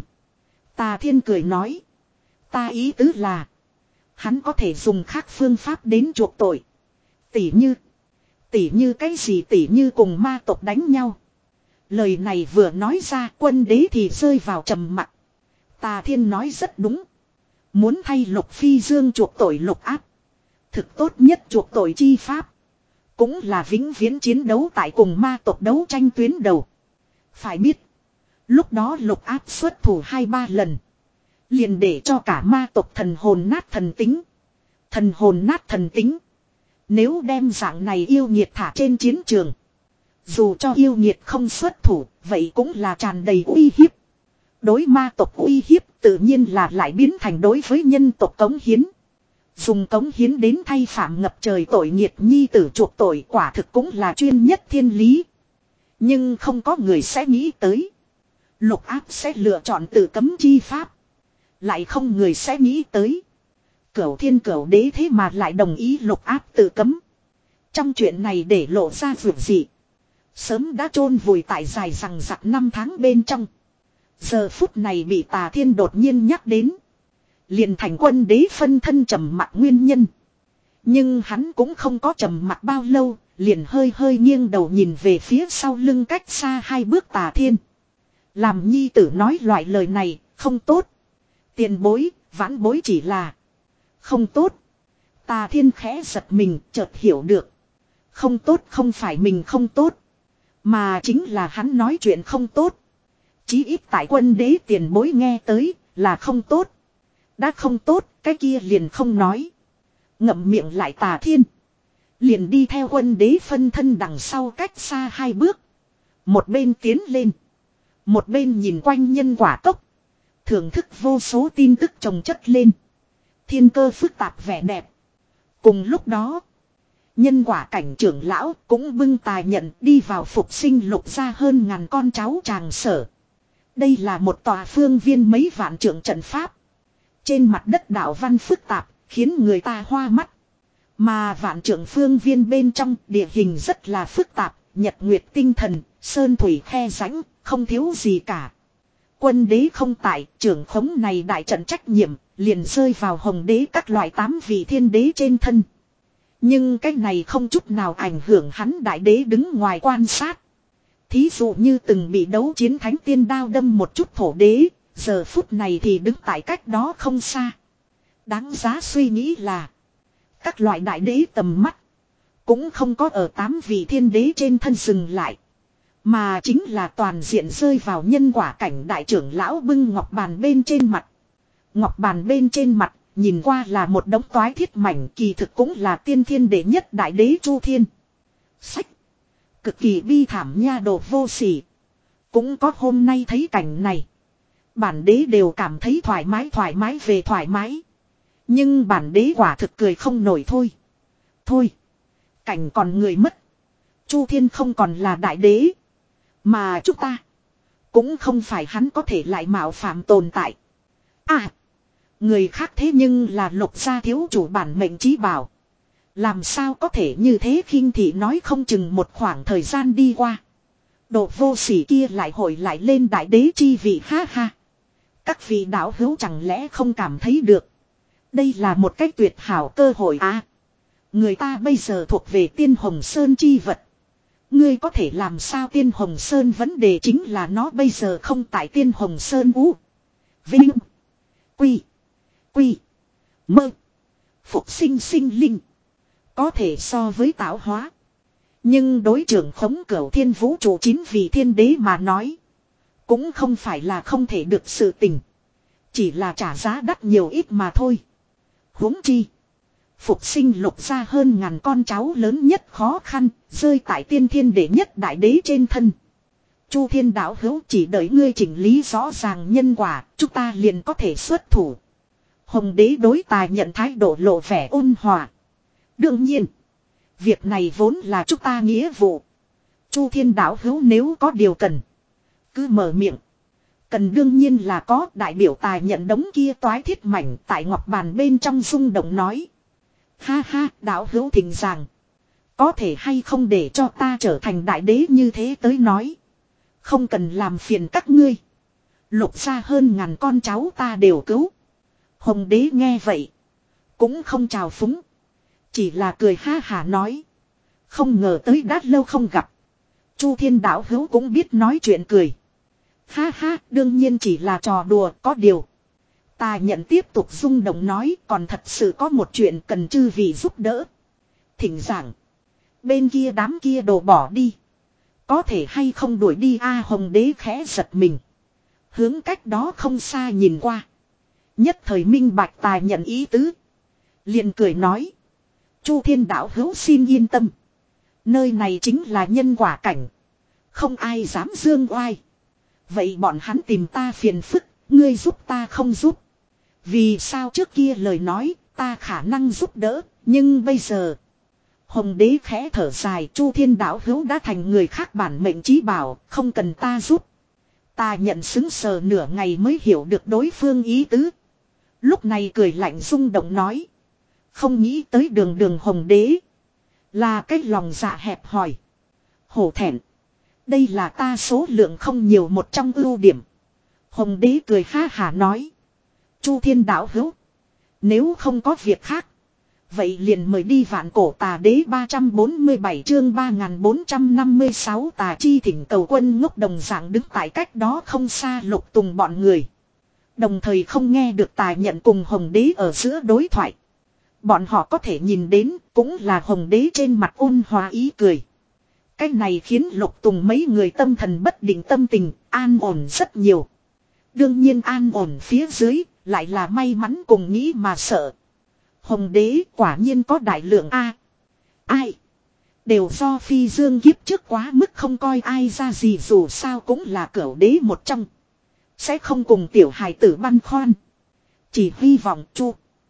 Tà Thiên cười nói. Ta ý tứ là. Hắn có thể dùng khác phương pháp đến chuộc tội. Tỉ như. Tỉ như cái gì tỉ như cùng ma tộc đánh nhau. Lời này vừa nói ra quân đế thì rơi vào trầm mặc. Tà Thiên nói rất đúng. Muốn thay Lục Phi Dương chuộc tội Lục Áp. Thực tốt nhất chuộc tội chi pháp. Cũng là vĩnh viễn chiến đấu tại cùng ma tộc đấu tranh tuyến đầu. Phải biết. Lúc đó Lục Áp xuất thủ hai ba lần. Liền để cho cả ma tộc thần hồn nát thần tính. Thần hồn nát thần tính. Nếu đem dạng này yêu nghiệt thả trên chiến trường. Dù cho yêu nghiệt không xuất thủ. Vậy cũng là tràn đầy uy hiếp. Đối ma tộc uy hiếp tự nhiên là lại biến thành đối với nhân tộc cống hiến. Dùng cống hiến đến thay phạm ngập trời tội nghiệt nhi tử chuộc tội quả thực cũng là chuyên nhất thiên lý. Nhưng không có người sẽ nghĩ tới. Lục Áp sẽ lựa chọn tự cấm chi pháp. Lại không người sẽ nghĩ tới. Cửu thiên cửu đế thế mà lại đồng ý Lục Áp tự cấm. Trong chuyện này để lộ ra vượt gì. Sớm đã chôn vùi tại dài rằng rặc năm tháng bên trong. Giờ phút này bị Tà Thiên đột nhiên nhắc đến. Liền thành quân đế phân thân trầm mặc nguyên nhân. Nhưng hắn cũng không có trầm mặc bao lâu. Liền hơi hơi nghiêng đầu nhìn về phía sau lưng cách xa hai bước Tà Thiên. Làm nhi tử nói loại lời này không tốt. Tiền bối, vãn bối chỉ là không tốt. Tà Thiên khẽ giật mình chợt hiểu được. Không tốt không phải mình không tốt. Mà chính là hắn nói chuyện không tốt. Chí ít tại quân đế tiền bối nghe tới là không tốt. Đã không tốt cái kia liền không nói. Ngậm miệng lại Tà Thiên. Liền đi theo quân đế phân thân đằng sau cách xa hai bước. Một bên tiến lên. Một bên nhìn quanh nhân quả cốc. Thưởng thức vô số tin tức chồng chất lên. Thiên cơ phức tạp vẻ đẹp. Cùng lúc đó. Nhân quả cảnh trưởng lão cũng bưng tài nhận đi vào phục sinh Lục gia hơn ngàn con cháu tràng sở. Đây là một tòa phương viên mấy vạn trưởng trận pháp. Trên mặt đất đạo văn phức tạp khiến người ta hoa mắt. Mà vạn trưởng phương viên bên trong địa hình rất là phức tạp. Nhật nguyệt tinh thần, sơn thủy khe rãnh, không thiếu gì cả. Quân đế không tại, trưởng khống này đại trận trách nhiệm, liền rơi vào hồng đế các loại tám vị thiên đế trên thân. Nhưng cái này không chút nào ảnh hưởng hắn đại đế đứng ngoài quan sát. Thí dụ như từng bị đấu chiến thánh tiên đao đâm một chút thổ đế, giờ phút này thì đứng tại cách đó không xa. Đáng giá suy nghĩ là, các loại đại đế tầm mắt, cũng không có ở tám vị thiên đế trên thân dừng lại. Mà chính là toàn diện rơi vào nhân quả cảnh đại trưởng lão bưng ngọc bàn bên trên mặt. Ngọc bàn bên trên mặt, nhìn qua là một đống toái thiết mảnh kỳ thực cũng là tiên thiên đệ nhất đại đế Chu Thiên. Sách. Cực kỳ bi thảm nha đồ vô sỉ. Cũng có hôm nay thấy cảnh này. Bản đế đều cảm thấy thoải mái thoải mái về thoải mái. Nhưng bản đế quả thực cười không nổi thôi. Thôi. Cảnh còn người mất. Chu Thiên không còn là đại đế. Mà chúng ta. Cũng không phải hắn có thể lại mạo phạm tồn tại. À. Người khác thế nhưng là Lục gia thiếu chủ bản mệnh chí bảo. Làm sao có thể như thế khinh thị nói không chừng một khoảng thời gian đi qua. Độ vô sỉ kia lại hội lại lên đại đế chi vị, ha ha. Các vị đạo hữu chẳng lẽ không cảm thấy được. Đây là một cách tuyệt hảo cơ hội à. Người ta bây giờ thuộc về Tiên Hồng Sơn chi vật. Ngươi có thể làm sao Tiên Hồng Sơn, vấn đề chính là nó bây giờ không tại Tiên Hồng Sơn. Ú. Vinh. Quy. Quy. Mơ. Phục sinh sinh linh. Có thể so với tạo hóa. Nhưng đối trưởng khống cửu thiên vũ trụ chín vị thiên đế mà nói. Cũng không phải là không thể được sự tình. Chỉ là trả giá đắt nhiều ít mà thôi. Huống chi. Phục sinh lục ra hơn ngàn con cháu lớn nhất khó khăn. Rơi tại tiên thiên đệ nhất đại đế trên thân. Chu thiên đạo hữu chỉ đợi ngươi chỉnh lý rõ ràng nhân quả. Chúng ta liền có thể xuất thủ. Hồng đế đối tài nhận thái độ lộ vẻ ôn hòa. Đương nhiên. Việc này vốn là chúng ta nghĩa vụ. Chu thiên đạo hữu nếu có điều cần. Cứ mở miệng. Cần đương nhiên là có. Đại biểu tài nhận đống kia toái thiết mảnh tại ngọc bàn bên trong rung động nói. Ha ha, đạo hữu thỉnh giảng. Có thể hay không để cho ta trở thành đại đế như thế tới nói. Không cần làm phiền các ngươi. Lục ra hơn ngàn con cháu ta đều cứu. Hồng đế nghe vậy. Cũng không chào phúng. Chỉ là cười ha hả nói. Không ngờ tới đã lâu không gặp. Chu thiên đạo hữu cũng biết nói chuyện cười. Ha ha, đương nhiên chỉ là trò đùa, có điều. Ta nhận tiếp tục rung động nói, còn thật sự có một chuyện cần chư vị giúp đỡ. Thỉnh giảng. Bên kia đám kia đổ bỏ đi. Có thể hay không đuổi đi a? Hồng đế khẽ giật mình. Hướng cách đó không xa nhìn qua. Nhất thời minh bạch tài nhận ý tứ. Liền cười nói. Chu thiên đạo hữu xin yên tâm. Nơi này chính là nhân quả cảnh. Không ai dám dương oai. Vậy bọn hắn tìm ta phiền phức. Ngươi giúp ta không giúp. Vì sao trước kia lời nói ta khả năng giúp đỡ. Nhưng bây giờ. Hồng đế khẽ thở dài. Chu thiên đạo hữu đã thành người khác bản mệnh chí bảo. Không cần ta giúp. Ta nhận xứng sờ nửa ngày mới hiểu được đối phương ý tứ. Lúc này cười lạnh rung động nói. Không nghĩ tới đường đường hồng đế. Là cái lòng dạ hẹp hòi. Hổ thẹn. Đây là ta số lượng không nhiều một trong ưu điểm. Hồng đế cười ha hả nói. Chu thiên đạo hữu. Nếu không có việc khác. Vậy liền mời đi vạn cổ tà đế ba trăm bốn mươi bảy chương ba nghìn bốn trăm năm mươi sáu tà chi thỉnh cầu quân ngốc đồng dạng đứng tại cách đó không xa Lục Tùng bọn người. Đồng thời không nghe được tài nhận cùng hồng đế ở giữa đối thoại. Bọn họ có thể nhìn đến cũng là hồng đế trên mặt ôn hòa ý cười. Cái này khiến Lục Tùng mấy người tâm thần bất định, tâm tình an ổn rất nhiều. Đương nhiên an ổn phía dưới lại là may mắn cùng nghĩ mà sợ. Hồng đế quả nhiên có đại lượng a. Ai? Đều do phi dương kiếp trước quá mức không coi ai ra gì, dù sao cũng là cửu đế một trong. Sẽ không cùng tiểu hài tử băn khoăn. Chỉ hy vọng Chu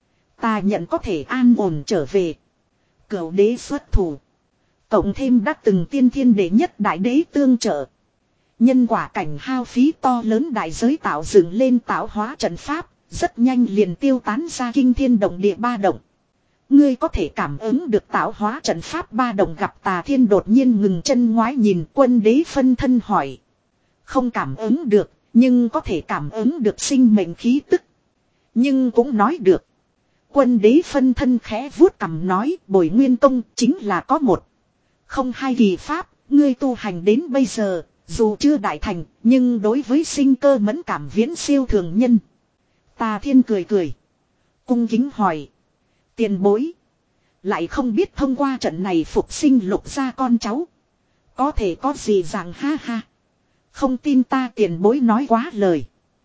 ta nhận có thể an ổn trở về. Cửu đế xuất thủ. Cộng thêm đã từng tiên thiên đệ nhất đại đế tương trợ. Nhân quả cảnh hao phí to lớn đại giới tạo dựng lên tạo hóa trận pháp. Rất nhanh liền tiêu tán ra kinh thiên động địa ba động. Ngươi có thể cảm ứng được tạo hóa trận pháp ba động. Gặp Tà Thiên đột nhiên ngừng chân ngoái nhìn, Quân đế phân thân hỏi. Không cảm ứng được, nhưng có thể cảm ứng được sinh mệnh khí tức. Nhưng cũng nói được. Quân đế phân thân khẽ vuốt cằm nói, Bồi Nguyên Tông chính là có một. Không hai kỳ pháp, ngươi tu hành đến bây giờ, dù chưa đại thành, nhưng đối với sinh cơ mẫn cảm viễn siêu thường nhân. Tà Thiên cười cười. Cung kính hỏi. Tiền bối. Lại không biết thông qua trận này phục sinh lục ra con cháu. Có thể có gì rằng ha ha. Không tin ta tiền bối nói quá lời.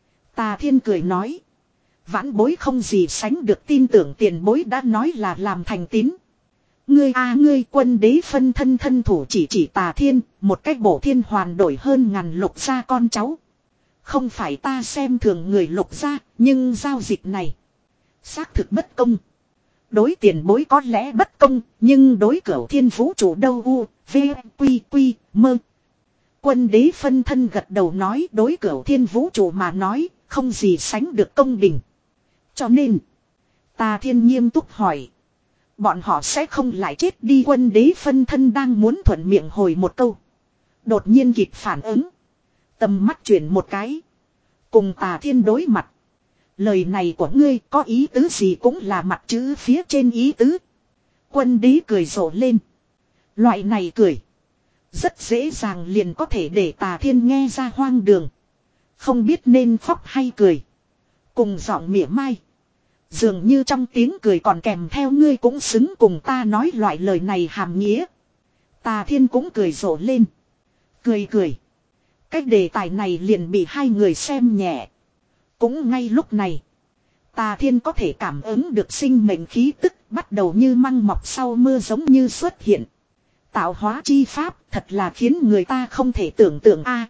Tà Thiên cười nói. Vãn bối không gì sánh được tin tưởng tiền bối đã nói là làm thành tín. Ngươi a ngươi quân đế phân thân thân thủ chỉ chỉ Tà Thiên. Một cách bổ thiên hoàn đổi hơn ngàn lục ra con cháu. Không phải ta xem thường người lục ra, nhưng giao dịch này xác thực bất công. Đối tiền bối có lẽ bất công, nhưng đối cửu thiên vũ trụ đâu u, v, quy, quy, mơ. Quân đế phân thân gật đầu nói đối cửu thiên vũ trụ mà nói, không gì sánh được công bình. Cho nên, Tà Thiên nghiêm túc hỏi. Bọn họ sẽ không lại chết đi? Quân đế phân thân đang muốn thuận miệng hồi một câu. Đột nhiên kịp phản ứng. Tầm mắt chuyển một cái. Cùng Tà Thiên đối mặt. Lời này của ngươi có ý tứ gì cũng là mặt chữ phía trên ý tứ. Quân đế cười rộ lên. Loại này cười. Rất dễ dàng liền có thể để Tà Thiên nghe ra hoang đường. Không biết nên khóc hay cười. Cùng giọng mỉa mai. Dường như trong tiếng cười còn kèm theo ngươi cũng xứng cùng ta nói loại lời này hàm nghĩa. Tà Thiên cũng cười rộ lên. Cười cười. Cách đề tài này liền bị hai người xem nhẹ. Cũng ngay lúc này. Tà Thiên có thể cảm ứng được sinh mệnh khí tức bắt đầu như măng mọc sau mưa giống như xuất hiện. Tạo hóa chi pháp thật là khiến người ta không thể tưởng tượng a.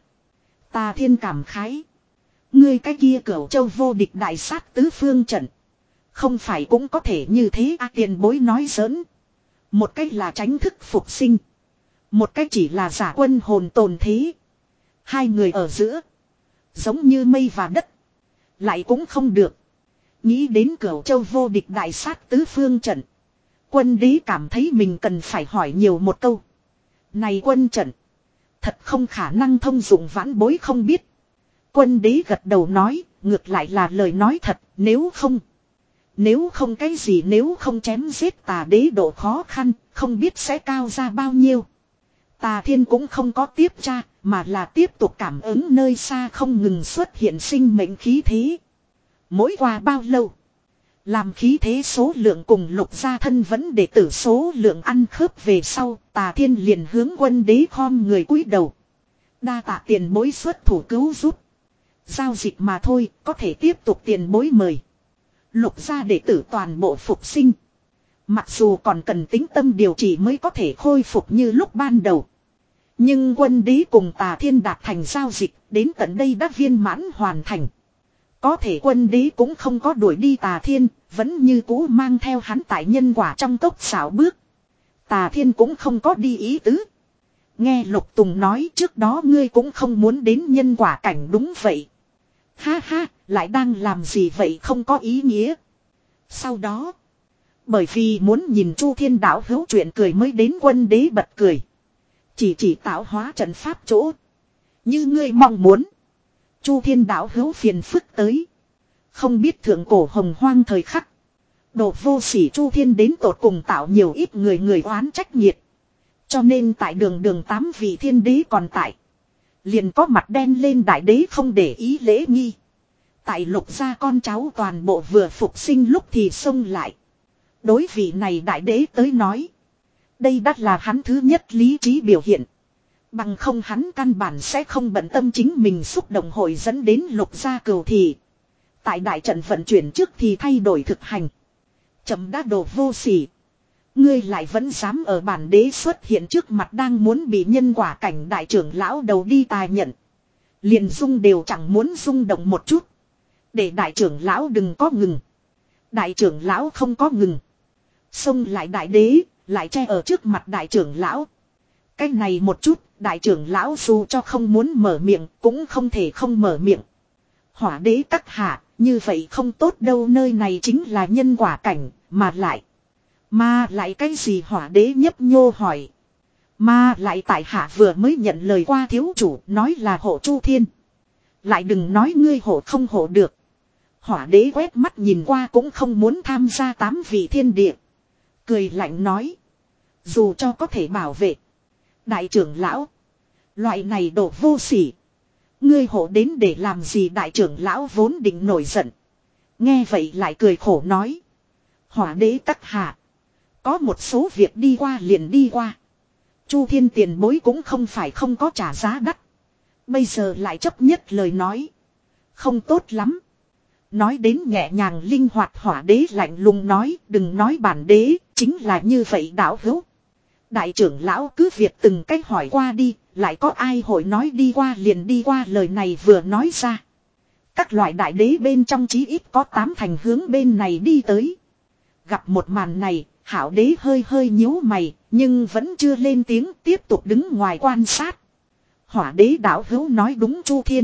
Tà Thiên cảm khái. Ngươi cái kia Cửu Châu vô địch đại sát tứ phương trận. Không phải cũng có thể như thế a. Tiền bối nói giỡn. Một cách là tránh thức phục sinh. Một cách chỉ là giả quân hồn tồn thế. Hai người ở giữa. Giống như mây và đất. Lại cũng không được. Nghĩ đến Cửu Châu vô địch đại sát tứ phương trận. Quân đế cảm thấy mình cần phải hỏi nhiều một câu. Này quân trận. Thật không khả năng thông dụng vãn bối không biết. Quân đế gật đầu nói. Ngược lại là lời nói thật. Nếu không. Nếu không cái gì nếu không chém giết Tà đế độ khó khăn. Không biết sẽ cao ra bao nhiêu. Tà Thiên cũng không có tiếp tra. Mà là tiếp tục cảm ứng nơi xa không ngừng xuất hiện sinh mệnh khí thế. Mỗi qua bao lâu. Làm khí thế số lượng cùng lục gia thân vẫn để tử số lượng ăn khớp về sau. Tà Thiên liền hướng quân đế khom người cúi đầu. Đa tạ tiền bối xuất thủ cứu giúp. Giao dịch mà thôi có thể tiếp tục tiền bối mời. Lục gia đệ tử toàn bộ phục sinh. Mặc dù còn cần tĩnh tâm điều trị mới có thể khôi phục như lúc ban đầu. Nhưng quân đế cùng Tà Thiên đạt thành giao dịch đến tận đây đã viên mãn hoàn thành. Có thể quân đế cũng không có đuổi đi Tà Thiên, vẫn như cũ mang theo hắn tại nhân quả trong tốc xảo bước. Tà Thiên cũng không có đi ý tứ. Nghe Lục Tùng nói trước đó ngươi cũng không muốn đến nhân quả cảnh đúng vậy. Ha ha, lại đang làm gì vậy không có ý nghĩa. Sau đó, bởi vì muốn nhìn Chu Thiên Đạo hữu chuyện cười mới đến quân đế bật cười. Chỉ chỉ tạo hóa trận pháp chỗ. Như ngươi mong muốn. Chu Thiên Đạo hữu phiền phức tới. Không biết thượng cổ hồng hoang thời khắc. Độ vô sỉ Chu Thiên đến tột cùng tạo nhiều ít người người oán trách nhiệt. Cho nên tại đường đường tám vị thiên đế còn tại. Liền có mặt đen lên đại đế không để ý lễ nghi. Tại lục gia con cháu toàn bộ vừa phục sinh lúc thì xông lại. Đối vị này đại đế tới nói. Đây đắt là hắn thứ nhất lý trí biểu hiện. Bằng không hắn căn bản sẽ không bận tâm chính mình xúc động hội dẫn đến lục gia cừu thì. Tại đại trận vận chuyển trước thì thay đổi thực hành. Chấm đã đổ vô sỉ. Ngươi lại vẫn dám ở bản đế xuất hiện trước mặt đang muốn bị nhân quả cảnh đại trưởng lão đầu đi tài nhận. Liền dung đều chẳng muốn rung động một chút. Để đại trưởng lão đừng có ngừng. Đại trưởng lão không có ngừng. Xông lại đại đế, lại che ở trước mặt đại trưởng lão. Cái này một chút, đại trưởng lão dù cho không muốn mở miệng, cũng không thể không mở miệng. Hỏa đế các hạ, như vậy không tốt đâu nơi này chính là nhân quả cảnh, mà lại. Mà lại cái gì hỏa đế nhấp nhô hỏi. Mà lại tại hạ vừa mới nhận lời qua thiếu chủ, nói là hộ Chu Thiên. Lại đừng nói ngươi hộ không hộ được. Hỏa đế quét mắt nhìn qua cũng không muốn tham gia tám vị thiên địa. Cười lạnh nói. Dù cho có thể bảo vệ. Đại trưởng lão. Loại này đổ vô sỉ. Ngươi hộ đến để làm gì đại trưởng lão vốn định nổi giận. Nghe vậy lại cười khổ nói. Hỏa đế các hạ. Có một số việc đi qua liền đi qua. Chu Thiên tiền bối cũng không phải không có trả giá đắt. Bây giờ lại chấp nhất lời nói. Không tốt lắm. Nói đến nhẹ nhàng linh hoạt hỏa đế lạnh lùng nói. Đừng nói bản đế. Chính là như vậy đạo hữu. Đại trưởng lão cứ việc từng cách hỏi qua đi. Lại có ai hội nói đi qua liền đi qua lời này vừa nói ra. Các loại đại đế bên trong chí ít có tám thành hướng bên này đi tới. Gặp một màn này. Hảo đế hơi hơi nhíu mày. Nhưng vẫn chưa lên tiếng tiếp tục đứng ngoài quan sát. Hỏa đế đạo hữu nói đúng Chu Thiên.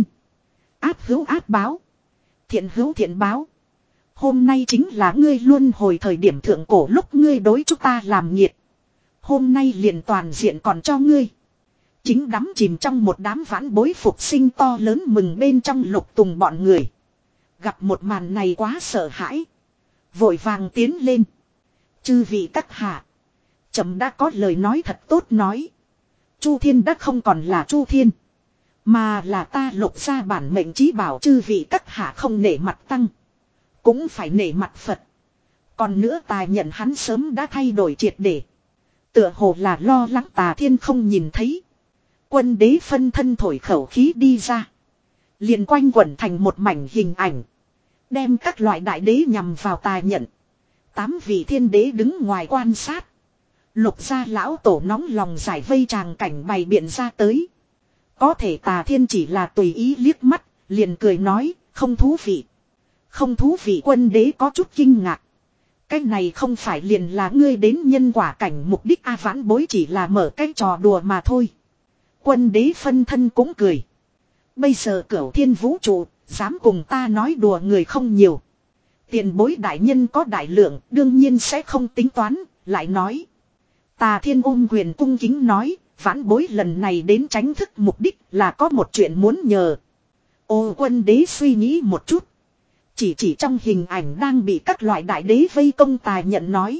Áp hữu áp báo. Thiện hữu thiện báo. Hôm nay chính là ngươi luân hồi thời điểm thượng cổ lúc ngươi đối chúng ta làm nhiệt. Hôm nay liền toàn diện còn cho ngươi. chính đắm chìm trong một đám vãn bối phục sinh to lớn mừng bên trong Lục Tùng bọn người. Gặp một màn này quá sợ hãi. Vội vàng tiến lên. Chư vị các hạ. Chấm đã có lời nói thật tốt nói. Chu Thiên đã không còn là Chu Thiên. Mà là ta Lục gia bản mệnh chí bảo, chư vị các hạ không nể mặt tăng. Cũng phải nể mặt Phật. Còn nữa tài nhận hắn sớm đã thay đổi triệt để. Tựa hồ là lo lắng Tà Thiên không nhìn thấy. Quân đế phân thân thổi khẩu khí đi ra. Liền quanh quẩn thành một mảnh hình ảnh. Đem các loại đại đế nhằm vào tài nhận. Tám vị thiên đế đứng ngoài quan sát. Lục gia lão tổ nóng lòng giải vây tràng cảnh bày biện ra tới. Có thể Tà Thiên chỉ là tùy ý liếc mắt, liền cười nói, không thú vị. Không thú vị. Quân đế có chút kinh ngạc. Cái này không phải liền là ngươi đến nhân quả cảnh mục đích A vãn bối chỉ là mở cái trò đùa mà thôi. Quân đế phân thân cũng cười. Bây giờ cửu thiên vũ trụ, dám cùng ta nói đùa người không nhiều. Tiền bối đại nhân có đại lượng, đương nhiên sẽ không tính toán, lại nói. Tà Thiên ôm quyền cung kính nói, vãn bối lần này đến tránh thức mục đích là có một chuyện muốn nhờ. Ô quân đế suy nghĩ một chút. Chỉ chỉ trong hình ảnh đang bị các loại đại đế vây công tài nhận nói.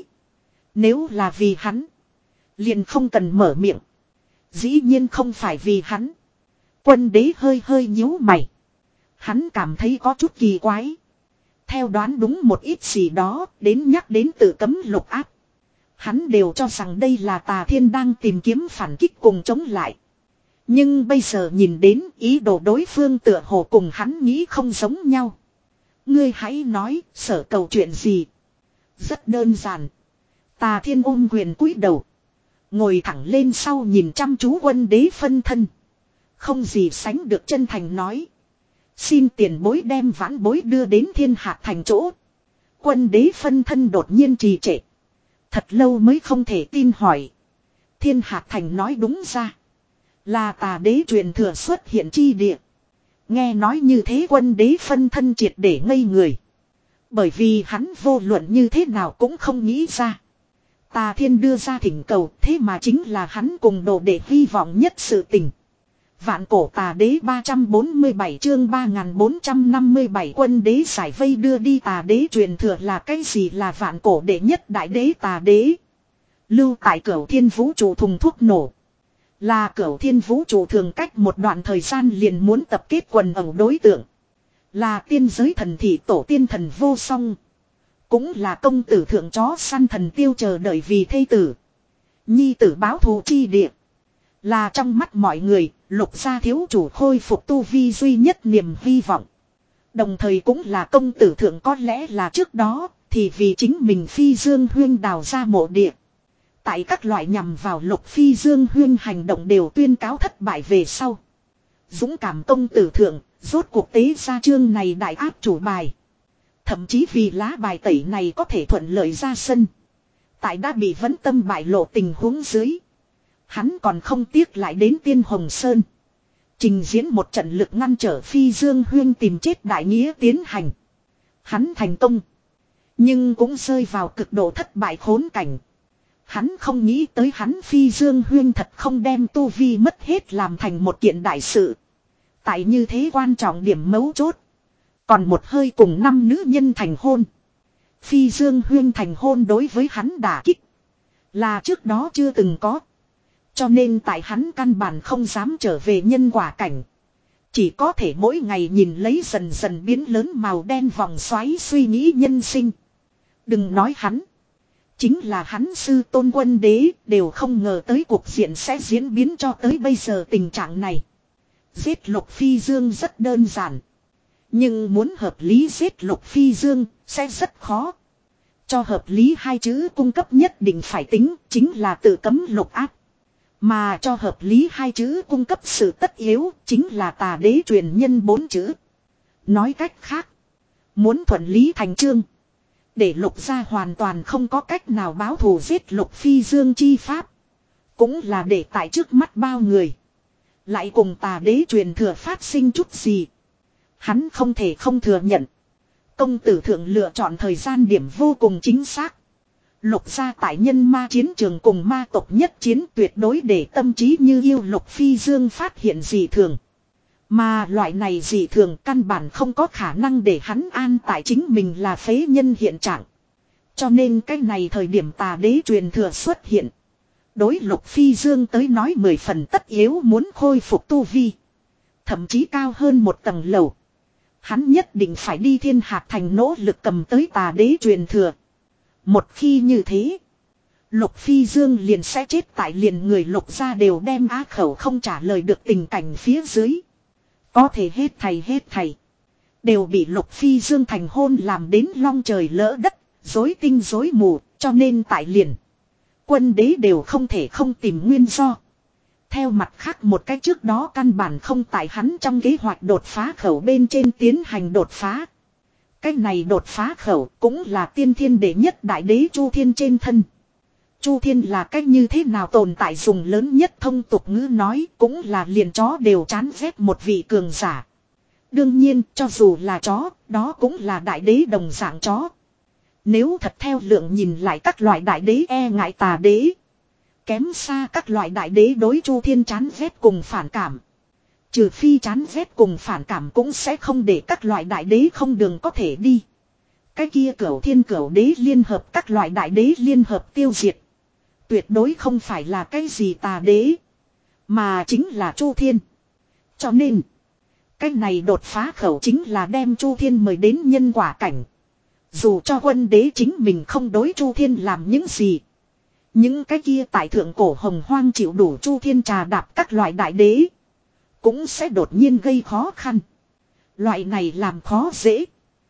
Nếu là vì hắn, liền không cần mở miệng. Dĩ nhiên không phải vì hắn. Quân đế hơi hơi nhíu mày. Hắn cảm thấy có chút kỳ quái. Theo đoán đúng một ít gì đó, đến nhắc đến tự cấm lục áp. Hắn đều cho rằng đây là Tà Thiên đang tìm kiếm phản kích cùng chống lại. Nhưng bây giờ nhìn đến ý đồ đối phương tựa hồ cùng hắn nghĩ không giống nhau. Ngươi hãy nói, sở cầu chuyện gì? Rất đơn giản. Tà Thiên ôm quyền cúi đầu. Ngồi thẳng lên sau nhìn chăm chú quân đế phân thân. Không gì sánh được chân thành nói. Xin tiền bối đem vãn bối đưa đến Thiên Hạt Thành chỗ. Quân đế phân thân đột nhiên trì trệ. Thật lâu mới không thể tin hỏi. Thiên Hạt Thành nói đúng ra. Là Tà đế truyền thừa xuất hiện chi địa. Nghe nói như thế quân đế phân thân triệt để ngây người. Bởi vì hắn vô luận như thế nào cũng không nghĩ ra. Tà Thiên đưa ra thỉnh cầu thế mà chính là hắn cùng đồ để hy vọng nhất sự tình. Vạn cổ Tà đế ba trăm bốn mươi bảy chương ba nghìn bốn trăm năm mươi bảy quân đế giải vây đưa đi Tà đế truyền thừa là cái gì? Là vạn cổ đệ nhất đại đế Tà đế. Lưu tại Cửu Thiên vũ trụ thùng thuốc nổ. Là Cửu Thiên vũ trụ thường cách một đoạn thời gian liền muốn tập kết quần ẩu đối tượng. Là tiên giới thần thị tổ tiên thần vô song. Cũng là công tử thượng chó săn thần tiêu chờ đợi vì thê tử. Nhi tử báo thù chi địa. Là trong mắt mọi người, Lục gia thiếu chủ khôi phục tu vi duy nhất niềm hy vọng. Đồng thời cũng là công tử thượng có lẽ là trước đó, thì vì chính mình Phi Dương Huyên đào ra mộ địa. Tại các loại nhằm vào Lục Phi Dương Huyên hành động đều tuyên cáo thất bại về sau. Dũng cảm công tử thượng, rốt cuộc tế ra chương này đại áp chủ bài. Thậm chí vì lá bài tẩy này có thể thuận lợi ra sân. Tại đã bị vấn tâm bại lộ tình huống dưới. Hắn còn không tiếc lại đến Tiên Hồng Sơn. Trình diễn một trận lực ngăn trở Phi Dương Huyên tìm chết đại nghĩa tiến hành. Hắn thành công. Nhưng cũng rơi vào cực độ thất bại khốn cảnh. Hắn không nghĩ tới hắn Phi Dương Huyên thật không đem tu vi mất hết làm thành một kiện đại sự. Tại như thế quan trọng điểm mấu chốt. Còn một hơi cùng năm nữ nhân thành hôn. Phi Dương Huyên thành hôn đối với hắn đả kích. Là trước đó chưa từng có. Cho nên tại hắn căn bản không dám trở về nhân quả cảnh. Chỉ có thể mỗi ngày nhìn lấy dần dần biến lớn màu đen vòng xoáy suy nghĩ nhân sinh. Đừng nói hắn. Chính là hắn sư tôn quân đế đều không ngờ tới cuộc diện sẽ diễn biến cho tới bây giờ tình trạng này. Giết Lục Phi Dương rất đơn giản. Nhưng muốn hợp lý giết Lục Phi Dương sẽ rất khó. Cho hợp lý hai chữ cung cấp nhất định phải tính chính là tự cấm lục áp. Mà cho hợp lý hai chữ cung cấp sự tất yếu chính là Tà đế truyền nhân bốn chữ. Nói cách khác. Muốn thuận lý thành chương. Để Lục gia hoàn toàn không có cách nào báo thù giết Lục Phi Dương chi pháp. Cũng là để tại trước mắt bao người. Lại cùng Tà đế truyền thừa phát sinh chút gì. Hắn không thể không thừa nhận. Công tử thượng lựa chọn thời gian điểm vô cùng chính xác. Lục gia tại nhân ma chiến trường cùng ma tộc nhất chiến tuyệt đối để tâm trí như yêu Lục Phi Dương phát hiện dị thường. Mà loại này dị thường căn bản không có khả năng để hắn an tại chính mình là phế nhân hiện trạng. Cho nên cái này thời điểm tà đế truyền thừa xuất hiện. Đối Lục Phi Dương tới nói mười phần tất yếu muốn khôi phục tu vi. Thậm chí cao hơn một tầng lầu. Hắn nhất định phải đi Thiên Hạc Thành nỗ lực cầm tới tà đế truyền thừa. Một khi như thế, Lục Phi Dương liền sẽ chết tại liền người Lục gia đều đem á khẩu không trả lời được tình cảnh phía dưới. Có thể hết thầy hết thầy. Đều bị Lục Phi Dương thành hôn làm đến long trời lỡ đất, rối tinh rối mù, cho nên tại liền. Quân đế đều không thể không tìm nguyên do. Theo mặt khác một cách trước đó căn bản không tại hắn trong kế hoạch đột phá khẩu bên trên tiến hành đột phá. Cái này đột phá khẩu cũng là tiên thiên đệ nhất đại đế Chu Thiên trên thân. Chu Thiên là cách như thế nào tồn tại dùng lớn nhất thông tục ngữ nói cũng là liền chó đều chán ghét một vị cường giả. Đương nhiên cho dù là chó, đó cũng là đại đế đồng dạng chó. Nếu thật theo lượng nhìn lại các loại đại đế e ngại tà đế. Kém xa các loại đại đế đối Chu Thiên chán ghét cùng phản cảm. Trừ phi chán ghét cùng phản cảm cũng sẽ không để các loại đại đế không đường có thể đi. Cái kia cửu thiên cửu đế liên hợp các loại đại đế liên hợp tiêu diệt. Tuyệt đối không phải là cái gì tà đế. Mà chính là Chu Thiên. Cho nên. Cái này đột phá khẩu chính là đem Chu Thiên mời đến nhân quả cảnh. Dù cho quân đế chính mình không đối Chu Thiên làm những gì. Những cái kia tại thượng cổ hồng hoang chịu đủ Chu Thiên trà đạp các loại đại đế. Cũng sẽ đột nhiên gây khó khăn. Loại này làm khó dễ.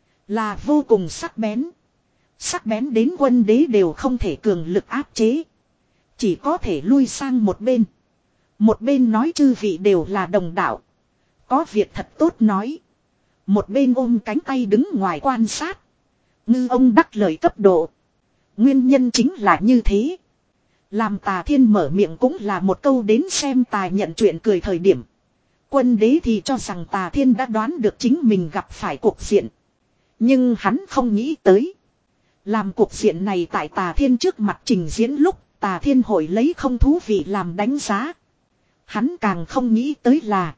Là vô cùng sắc bén. Sắc bén đến quân đế đều không thể cường lực áp chế. Chỉ có thể lui sang một bên. Một bên nói chư vị đều là đồng đạo. Có việc thật tốt nói. Một bên ôm cánh tay đứng ngoài quan sát. Ngư ông đắc lời cấp độ. Nguyên nhân chính là như thế. Làm Tà Thiên mở miệng cũng là một câu đến xem tài nhận chuyện cười thời điểm. Quân đế thì cho rằng Tà Thiên đã đoán được chính mình gặp phải cuộc diện. Nhưng hắn không nghĩ tới. Làm cuộc diện này tại Tà Thiên trước mặt trình diễn lúc Tà Thiên hội lấy không thú vị làm đánh giá. Hắn càng không nghĩ tới là.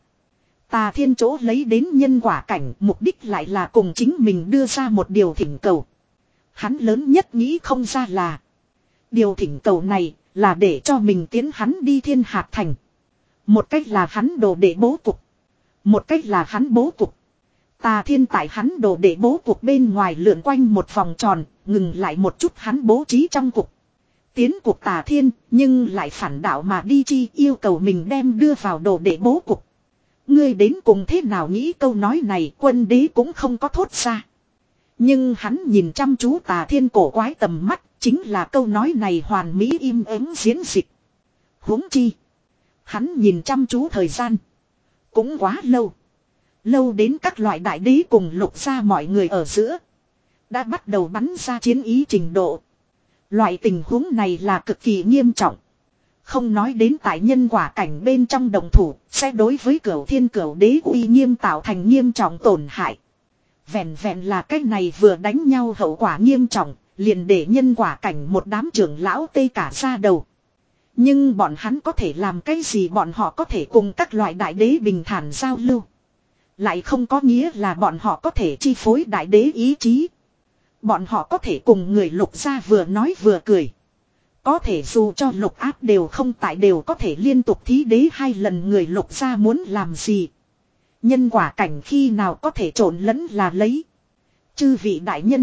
Tà Thiên chỗ lấy đến nhân quả cảnh mục đích lại là cùng chính mình đưa ra một điều thỉnh cầu. Hắn lớn nhất nghĩ không ra là. Điều thỉnh cầu này là để cho mình tiến hắn đi Thiên Hạc Thành. Một cách là hắn đồ để bố cục. Một cách là hắn bố cục. Tà Thiên tại hắn đồ để bố cục bên ngoài lượn quanh một vòng tròn, ngừng lại một chút hắn bố trí trong cục. Tiến cục Tà Thiên, nhưng lại phản đạo mà đi chi yêu cầu mình đem đưa vào đồ để bố cục. Ngươi đến cùng thế nào nghĩ câu nói này quân đế cũng không có thốt ra. Nhưng hắn nhìn chăm chú Tà Thiên cổ quái tầm mắt, chính là câu nói này hoàn mỹ im ắng diễn dịch. Huống chi. Hắn nhìn chăm chú thời gian. Cũng quá lâu. Lâu đến các loại đại đế cùng Lục gia mọi người ở giữa. Đã bắt đầu bắn ra chiến ý trình độ. Loại tình huống này là cực kỳ nghiêm trọng. Không nói đến tại nhân quả cảnh bên trong đồng thủ. Sẽ đối với cửu thiên cửu đế uy nghiêm tạo thành nghiêm trọng tổn hại. Vẹn vẹn là cái này vừa đánh nhau hậu quả nghiêm trọng. Liền để nhân quả cảnh một đám trưởng lão tê cả ra đầu. Nhưng bọn hắn có thể làm cái gì bọn họ có thể cùng các loại đại đế bình thản giao lưu. Lại không có nghĩa là bọn họ có thể chi phối đại đế ý chí. Bọn họ có thể cùng người Lục gia vừa nói vừa cười. Có thể dù cho Lục áp đều không tại đều có thể liên tục thí đế hai lần người Lục gia muốn làm gì. Nhân quả cảnh khi nào có thể trộn lẫn là lấy. Chư vị đại nhân.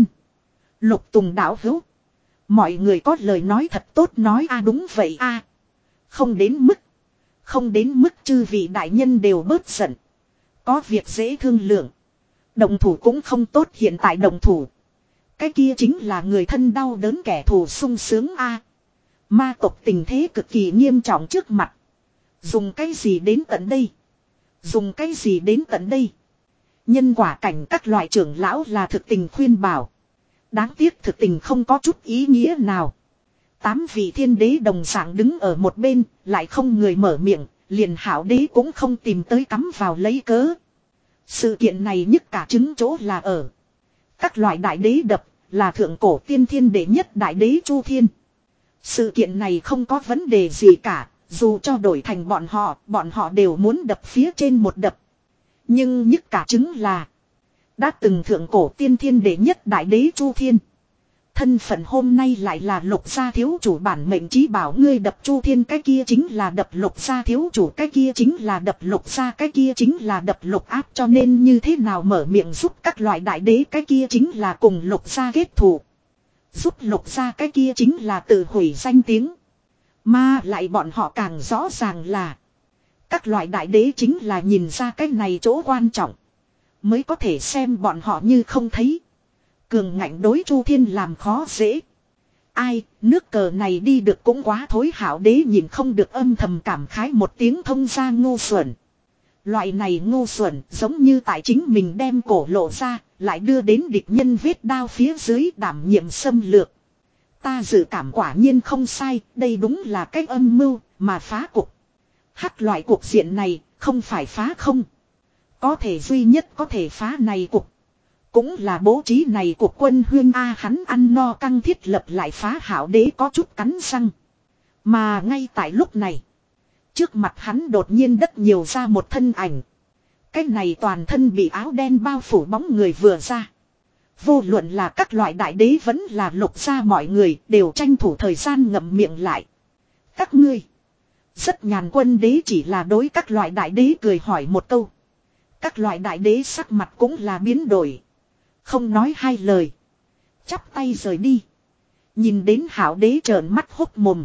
Lục Tùng đạo hữu. Mọi người có lời nói thật tốt nói a đúng vậy a Không đến mức. Không đến mức chư vị đại nhân đều bớt giận. Có việc dễ thương lượng. Động thủ cũng không tốt hiện tại động thủ. Cái kia chính là người thân đau đớn kẻ thù sung sướng a Ma tộc tình thế cực kỳ nghiêm trọng trước mặt. Dùng cái gì đến tận đây? Dùng cái gì đến tận đây? Nhân quả cảnh các loại trưởng lão là thực tình khuyên bảo. Đáng tiếc thực tình không có chút ý nghĩa nào. Tám vị thiên đế đồng dạng đứng ở một bên, lại không người mở miệng, liền hảo đế cũng không tìm tới cắm vào lấy cớ. Sự kiện này nhất cả chứng chỗ là ở. Các loại đại đế đập, là thượng cổ tiên thiên đệ nhất đại đế Chu Thiên. Sự kiện này không có vấn đề gì cả, dù cho đổi thành bọn họ, bọn họ đều muốn đập phía trên một đập. Nhưng nhất cả chứng là, đã từng thượng cổ tiên thiên đệ nhất đại đế Chu Thiên. Thân phận hôm nay lại là Lục gia thiếu chủ bản mệnh chí bảo, ngươi đập Chu Thiên cái kia chính là đập Lục gia thiếu chủ, cái kia chính là đập Lục gia, cái kia chính là đập Lục áp, cho nên như thế nào mở miệng giúp các loại đại đế, cái kia chính là cùng Lục gia kết thù. Giúp Lục gia cái kia chính là tự hủy danh tiếng. Mà lại bọn họ càng rõ ràng là các loại đại đế chính là nhìn ra cái này chỗ quan trọng, mới có thể xem bọn họ như không thấy. Cường ngạnh đối Chu Thiên làm khó dễ. Ai, nước cờ này đi được cũng quá thối, Hảo đế nhìn không được âm thầm cảm khái một tiếng, thông ra ngu xuẩn. Loại này ngu xuẩn giống như tại chính mình đem cổ lộ ra, lại đưa đến địch nhân vết đao phía dưới đảm nhiệm xâm lược. Ta dự cảm quả nhiên không sai, đây đúng là cách âm mưu mà phá cục. Hắc loại cuộc diện này không phải phá không. Có thể duy nhất có thể phá này cục, cũng là bố trí này của Quân Huyên A. Hắn ăn no căng thiết lập lại phá, Hảo đế có chút cắn răng. Mà ngay tại lúc này, trước mặt hắn đột nhiên đất nhiều ra một thân ảnh. Cái này toàn thân bị áo đen bao phủ bóng người vừa ra. Vô luận là các loại đại đế vẫn là Lục gia, mọi người đều tranh thủ thời gian ngậm miệng lại. Các ngươi. Rất nhàn. Quân đế chỉ là đối các loại đại đế cười hỏi một câu. Các loại đại đế sắc mặt cũng là biến đổi. Không nói hai lời, chắp tay rời đi. Nhìn đến Hảo đế trợn mắt hốc mồm.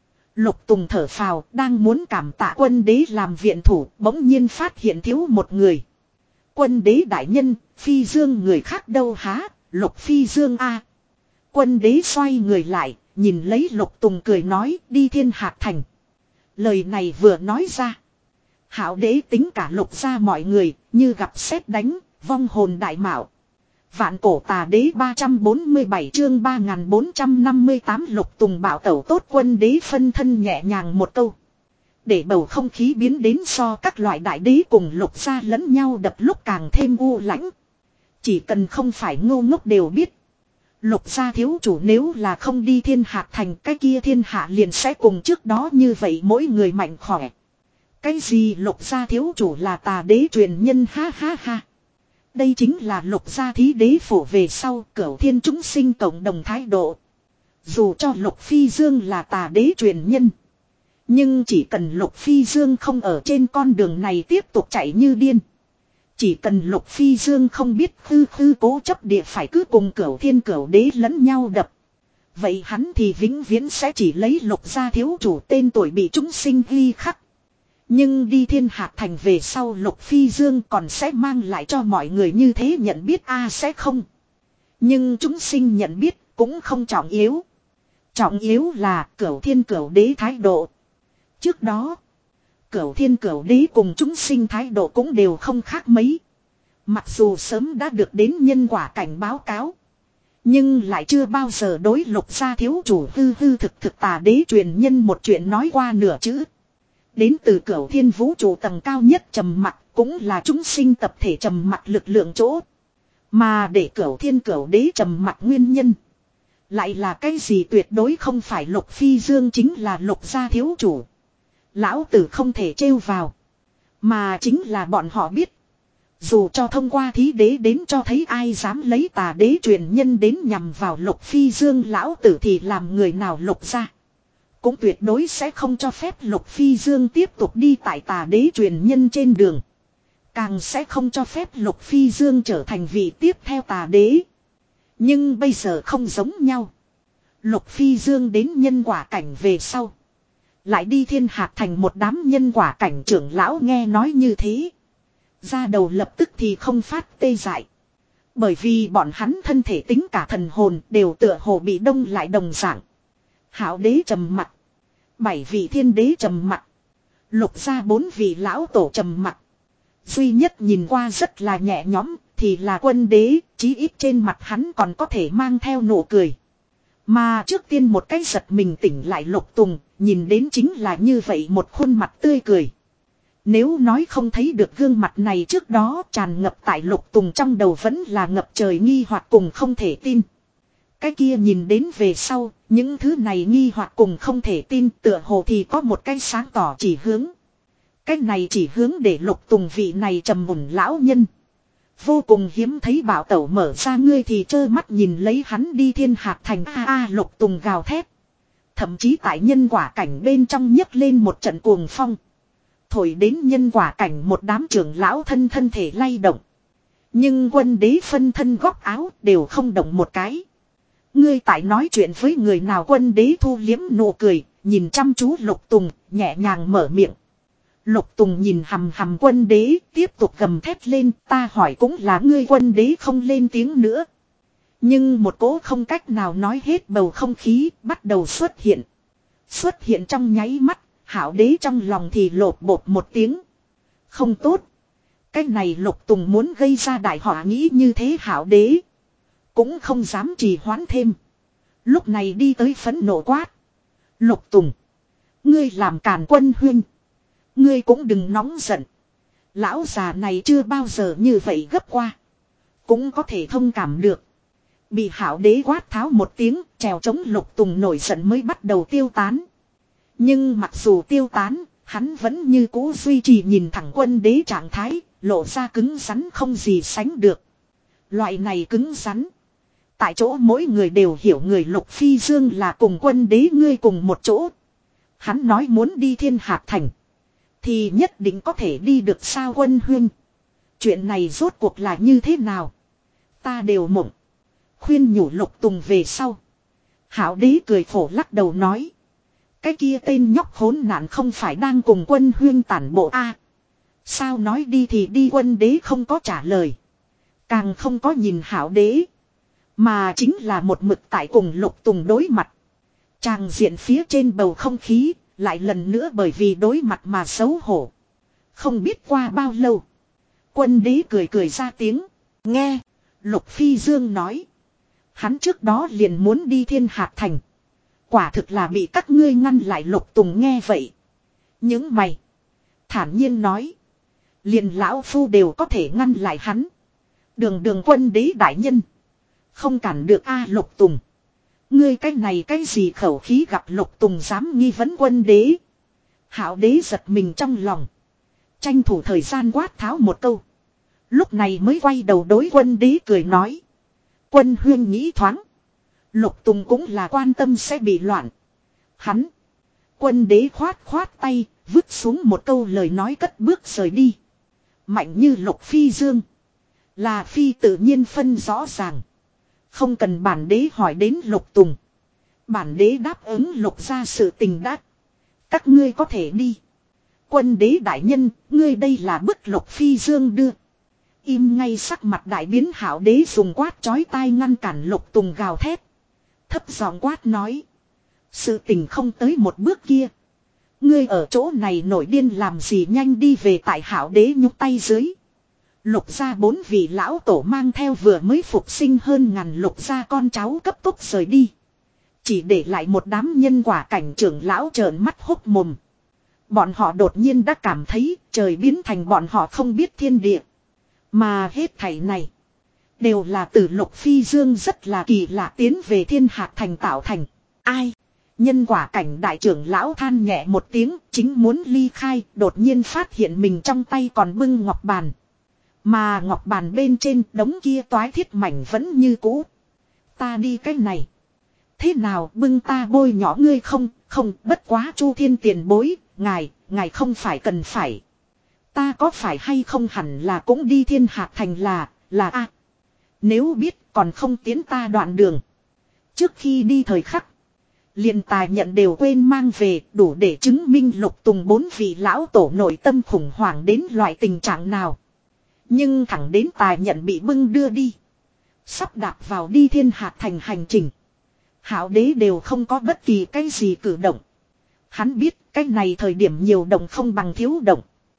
Lục Tùng thở phào, đang muốn cảm tạ Quân đế làm viện thủ, bỗng nhiên phát hiện thiếu một người. Quân đế đại nhân, Phi Dương người khác đâu há? Lục Phi Dương a. Quân đế xoay người lại, nhìn lấy Lục Tùng cười nói, đi Thiên Hạc Thành. Lời này vừa nói ra, Hảo đế tính cả Lục gia mọi người như gặp sét đánh, vong hồn đại mạo. Vạn cổ tà đế ba trăm bốn mươi bảy chương ba nghìn bốn trăm năm mươi tám Lục Tùng bảo tẩu tốt. Quân đế phân thân nhẹ nhàng một câu, để bầu không khí biến đến so các loại đại đế cùng Lục gia lẫn nhau đập lúc càng thêm u lãnh. Chỉ cần không phải ngu ngốc đều biết, Lục gia thiếu chủ nếu là không đi Thiên Hạc Thành, cái kia thiên hạ liền sẽ cùng trước đó như vậy, mỗi người mạnh khỏe. Cái gì Lục gia thiếu chủ là tà đế truyền nhân, ha ha ha. Đây chính là Lục gia thí đế phủ về sau cửu thiên chúng sinh cộng đồng thái độ. Dù cho Lục Phi Dương là tà đế truyền nhân, nhưng chỉ cần Lục Phi Dương không ở trên con đường này tiếp tục chạy như điên, chỉ cần Lục Phi Dương không biết hư hư cố chấp địa phải cứ cùng cửu thiên cửu đế lẫn nhau đập, vậy hắn thì vĩnh viễn sẽ chỉ lấy Lục gia thiếu chủ tên tuổi bị chúng sinh ghi khắc. Nhưng đi Thiên Hạc Thành về sau, Lục Phi Dương còn sẽ mang lại cho mọi người như thế nhận biết a à, sẽ không. Nhưng chúng sinh nhận biết cũng không trọng yếu. Trọng yếu là cửu thiên cửu đế thái độ. Trước đó, cửu thiên cửu đế cùng chúng sinh thái độ cũng đều không khác mấy. Mặc dù sớm đã được đến nhân quả cảnh báo cáo, nhưng lại chưa bao giờ đối Lục gia thiếu chủ hư hư thực thực tà đế truyền nhân một chuyện nói qua nửa chữ. Đến từ cửu thiên vũ trụ tầng cao nhất trầm mặc, cũng là chúng sinh tập thể trầm mặc lực lượng chỗ. Mà để cửu thiên cửu đế trầm mặc nguyên nhân, lại là cái gì? Tuyệt đối không phải Lục Phi Dương chính là Lục gia thiếu chủ, lão tử không thể trêu vào. Mà chính là bọn họ biết, dù cho thông qua thí đế đến cho thấy ai dám lấy tà đế truyền nhân đến nhằm vào Lục Phi Dương lão tử, thì làm người nào Lục gia cũng tuyệt đối sẽ không cho phép Lục Phi Dương tiếp tục đi tại tà đế truyền nhân trên đường. Càng sẽ không cho phép Lục Phi Dương trở thành vị tiếp theo tà đế. Nhưng bây giờ không giống nhau. Lục Phi Dương đến nhân quả cảnh về sau, lại đi Thiên Hạc Thành, một đám nhân quả cảnh trưởng lão nghe nói như thế, ra đầu lập tức thì không phát tê dại. Bởi vì bọn hắn thân thể tính cả thần hồn đều tựa hồ bị đông lại đồng dạng. Hảo đế trầm mặc, bảy vị thiên đế trầm mặc, Lục gia bốn vị lão tổ trầm mặc. Duy nhất nhìn qua rất là nhẹ nhõm thì là Quân đế, chí ít trên mặt hắn còn có thể mang theo nụ cười. Mà trước tiên một cái giật mình tỉnh lại Lục Tùng, nhìn đến chính là như vậy một khuôn mặt tươi cười. Nếu nói không thấy được gương mặt này trước đó, tràn ngập tại Lục Tùng trong đầu vẫn là ngập trời nghi hoặc cùng không thể tin. Cái kia nhìn đến về sau, những thứ này nghi hoặc cùng không thể tin tựa hồ thì có một cái sáng tỏ chỉ hướng. Cái này chỉ hướng để Lục Tùng vị này trầm mùn lão nhân. Vô cùng hiếm thấy bảo tẩu mở ra ngươi thì trơ mắt nhìn lấy hắn đi thiên hạt thành a a Lục Tùng gào thét. Thậm chí tại nhân quả cảnh bên trong nhấc lên một trận cuồng phong. Thổi đến nhân quả cảnh một đám trưởng lão thân thân thể lay động. Nhưng quân đế phân thân góc áo đều không động một cái. Ngươi tại nói chuyện với người nào quân đế thu liếm nụ cười, nhìn chăm chú Lục Tùng, nhẹ nhàng mở miệng. Lục Tùng nhìn hầm hầm quân đế, tiếp tục gầm thét lên, ta hỏi cũng là ngươi quân đế không lên tiếng nữa. Nhưng một cỗ không cách nào nói hết bầu không khí bắt đầu xuất hiện. Xuất hiện trong nháy mắt, Hảo đế trong lòng thì lột bột một tiếng. Không tốt. Cái này Lục Tùng muốn gây ra đại họa nghĩ như thế Hảo đế. Cũng không dám trì hoãn thêm. Lúc này đi tới phẫn nộ quát. Lục Tùng. Ngươi làm càn quân huynh. Ngươi cũng đừng nóng giận. Lão già này chưa bao giờ như vậy gấp qua. Cũng có thể thông cảm được. Bị Hảo đế quát tháo một tiếng, trèo chống Lục Tùng nổi giận mới bắt đầu tiêu tán. Nhưng mặc dù tiêu tán, hắn vẫn như cũ duy trì nhìn thẳng quân đế trạng thái, lộ ra cứng rắn không gì sánh được. Loại này cứng rắn. Tại chỗ mỗi người đều hiểu người Lục Phi Dương là cùng quân đế ngươi cùng một chỗ. Hắn nói muốn đi thiên hạt thành. Thì nhất định có thể đi được sao quân huynh. Chuyện này rốt cuộc là như thế nào? Ta đều mộng. Khuyên nhủ Lục Tùng về sau. Hảo đế cười khổ lắc đầu nói. Cái kia tên nhóc khốn nạn không phải đang cùng quân huyên tản bộ a à, sao nói đi thì đi quân đế không có trả lời. Càng không có nhìn Hảo đế. Mà chính là một mực tại cùng Lục Tùng đối mặt. Tràng diện phía trên bầu không khí. Lại lần nữa bởi vì đối mặt mà xấu hổ. Không biết qua bao lâu. Quân đế cười cười ra tiếng. Nghe. Lục Phi Dương nói. Hắn trước đó liền muốn đi thiên hạt thành. Quả thực là bị các ngươi ngăn lại Lục Tùng nghe vậy. Những mày. Thản nhiên nói. Liền lão phu đều có thể ngăn lại hắn. Đường đường quân đế đại nhân. Không cản được a Lục Tùng. Ngươi cái này cái gì khẩu khí gặp Lục Tùng dám nghi vấn quân đế. Hảo đế giật mình trong lòng. Tranh thủ thời gian quát tháo một câu. Lúc này mới quay đầu đối quân đế cười nói. Quân huyên nghĩ thoáng. Lục Tùng cũng là quan tâm sẽ bị loạn. Hắn. Quân đế khoát khoát tay. Vứt xuống một câu lời nói cất bước rời đi. Mạnh như Lục Phi Dương. Là phi tự nhiên phân rõ ràng. Không cần bản đế hỏi đến Lục Tùng. Bản đế đáp ứng Lục ra sự tình đắc. Các ngươi có thể đi. Quân đế đại nhân, ngươi đây là bức Lục Phi Dương đưa. Im ngay sắc mặt đại biến Hảo đế dùng quát chói tai ngăn cản Lục Tùng gào thét. Thấp giọng quát nói. Sự tình không tới một bước kia. Ngươi ở chỗ này nổi điên làm gì nhanh đi về tại Hảo đế nhúc tay dưới. Lục gia bốn vị lão tổ mang theo vừa mới phục sinh hơn ngàn lục gia con cháu cấp tốc rời đi. Chỉ để lại một đám nhân quả cảnh trưởng lão trợn mắt hốc mồm. Bọn họ đột nhiên đã cảm thấy trời biến thành bọn họ không biết thiên địa. Mà hết thảy này. Đều là từ Lục Phi Dương rất là kỳ lạ tiến về thiên hạt thành tạo thành. Ai? Nhân quả cảnh đại trưởng lão than nhẹ một tiếng chính muốn ly khai. Đột nhiên phát hiện mình trong tay còn bưng ngọc bàn. Mà ngọc bàn bên trên đống kia toái thiết mảnh vẫn như cũ. Ta đi cái này. Thế nào bưng ta bôi nhỏ ngươi không, không bất quá Chu Thiên tiền bối, ngài, ngài không phải cần phải. Ta có phải hay không hẳn là cũng đi thiên hạt thành là, là a. Nếu biết còn không tiến ta đoạn đường. Trước khi đi thời khắc. Liền tài nhận đều quên mang về đủ để chứng minh Lục Tùng bốn vị lão tổ nội tâm khủng hoảng đến loại tình trạng nào. Nhưng thẳng đến tài nhận bị bưng đưa đi. Sắp đạp vào đi thiên hạt thành hành trình. Hảo đế đều không có bất kỳ cái gì cử động. Hắn biết cái này thời điểm nhiều động không bằng thiếu động.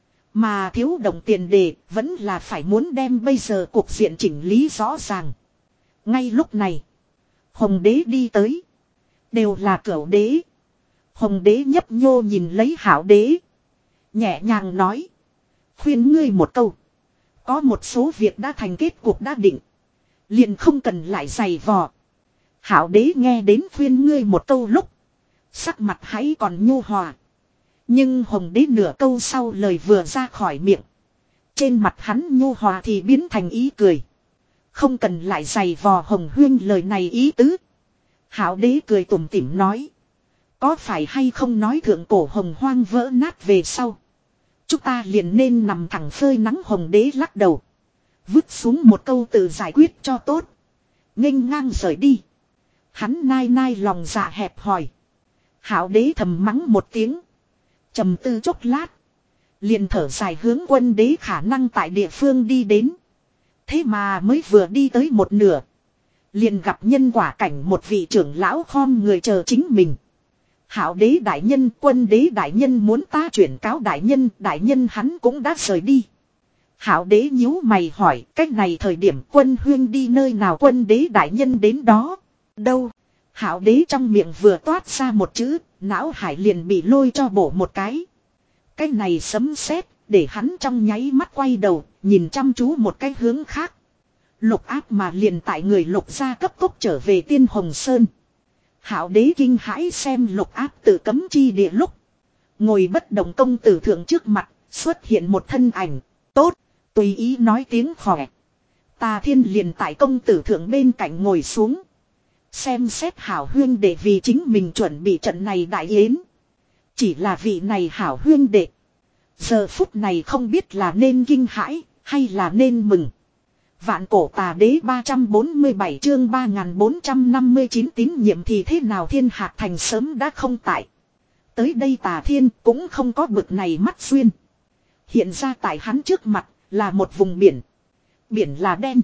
Mà thiếu động tiền đề vẫn là phải muốn đem bây giờ cuộc diện chỉnh lý rõ ràng. Ngay lúc này. Hồng đế đi tới. Đều là cửu đế. Hồng đế nhấp nhô nhìn lấy Hảo đế. Nhẹ nhàng nói. Khuyên ngươi một câu. Có một số việc đã thành kết cuộc đã định. Liền không cần lại giày vò. Hảo đế nghe đến khuyên ngươi một câu lúc. Sắc mặt hãy còn nhu hòa. Nhưng hồng đế nửa câu sau lời vừa ra khỏi miệng. Trên mặt hắn nhu hòa thì biến thành ý cười. Không cần lại giày vò Hồng Huyên lời này ý tứ. Hảo đế cười tủm tỉm nói. Có phải hay không nói thượng cổ hồng hoang vỡ nát về sau. Chúng ta liền nên nằm thẳng phơi nắng. Hồng đế lắc đầu. Vứt xuống một câu tự giải quyết cho tốt. Nghênh ngang rời đi. Hắn nai nai lòng dạ hẹp hòi. Hảo đế thầm mắng một tiếng. Trầm tư chốc lát. Liền thở dài hướng quân đế khả năng tại địa phương đi đến. Thế mà mới vừa đi tới một nửa. Liền gặp nhân quả cảnh một vị trưởng lão khom người chờ chính mình. Hảo đế đại nhân, quân đế đại nhân muốn ta chuyển cáo đại nhân, đại nhân hắn cũng đã rời đi. Hảo đế nhíu mày hỏi, cách này thời điểm Quân Huyên đi nơi nào? Quân đế đại nhân đến đó. Đâu? Hảo đế trong miệng vừa toát ra một chữ, não hải liền bị lôi cho bổ một cái. Cái này sấm sét, để hắn trong nháy mắt quay đầu, nhìn chăm chú một cái hướng khác. Lục áp mà liền tại người lục gia cấp tốc trở về Tiên Hồng Sơn. Hảo đế kinh hãi xem lục áp tự cấm chi địa lúc. Ngồi bất động công tử thượng trước mặt, xuất hiện một thân ảnh. Tốt, tùy ý nói tiếng khỏe. Tà Thiên liền tại công tử thượng bên cạnh ngồi xuống. Xem xét Hảo huyên đệ vì chính mình chuẩn bị trận này đại yến. Chỉ là vị này Hảo huyên đệ. Giờ phút này không biết là nên kinh hãi hay là nên mừng. Vạn cổ tà đế ba trăm bốn mươi bảy chương ba nghìn bốn trăm năm mươi chín tín nhiệm thì thế nào? Thiên Hạc Thành sớm đã không tại. Tới đây Tà Thiên cũng không có bực này mắt xuyên. Hiện ra tại hắn trước mặt là một vùng biển. Biển là đen.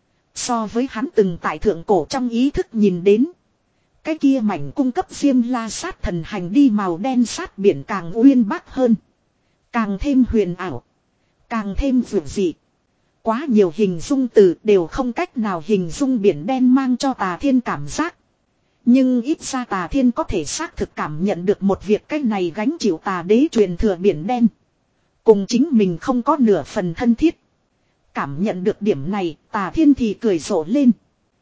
So với hắn từng tại thượng cổ trong ý thức nhìn đến. Cái kia mảnh cung cấp Diêm La sát thần hành đi màu đen sát biển càng uyên bác hơn. Càng thêm huyền ảo. Càng thêm vượt dị. Quá nhiều hình dung từ đều không cách nào hình dung biển đen mang cho Tà Thiên cảm giác. Nhưng ít ra Tà Thiên có thể xác thực cảm nhận được một việc cái này gánh chịu tà đế truyền thừa biển đen. Cùng chính mình không có nửa phần thân thiết. Cảm nhận được điểm này, Tà Thiên thì cười rộ lên.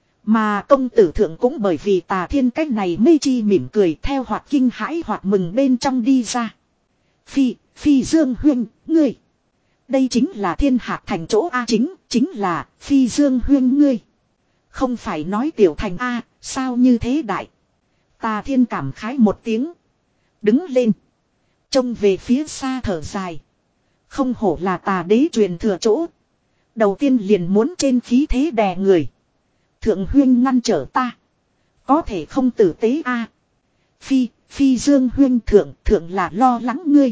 Mà công tử thượng cũng bởi vì Tà Thiên cách này mê chi mỉm cười theo hoặc kinh hãi hoặc mừng bên trong đi ra. Phi, Phi Dương huynh, ngươi. Đây chính là Thiên Hạc Thành chỗ A, chính, chính là Phi Dương huynh ngươi. Không phải nói tiểu thành A, sao như thế đại. Tà Thiên cảm khái một tiếng. Đứng lên. Trông về phía xa thở dài. Không hổ là tà đế truyền thừa chỗ. Đầu tiên liền muốn trên khí thế đè người. Thượng huyên ngăn trở ta. Có thể không tử tế A. Phi, Phi Dương huyên thượng, thượng là lo lắng ngươi.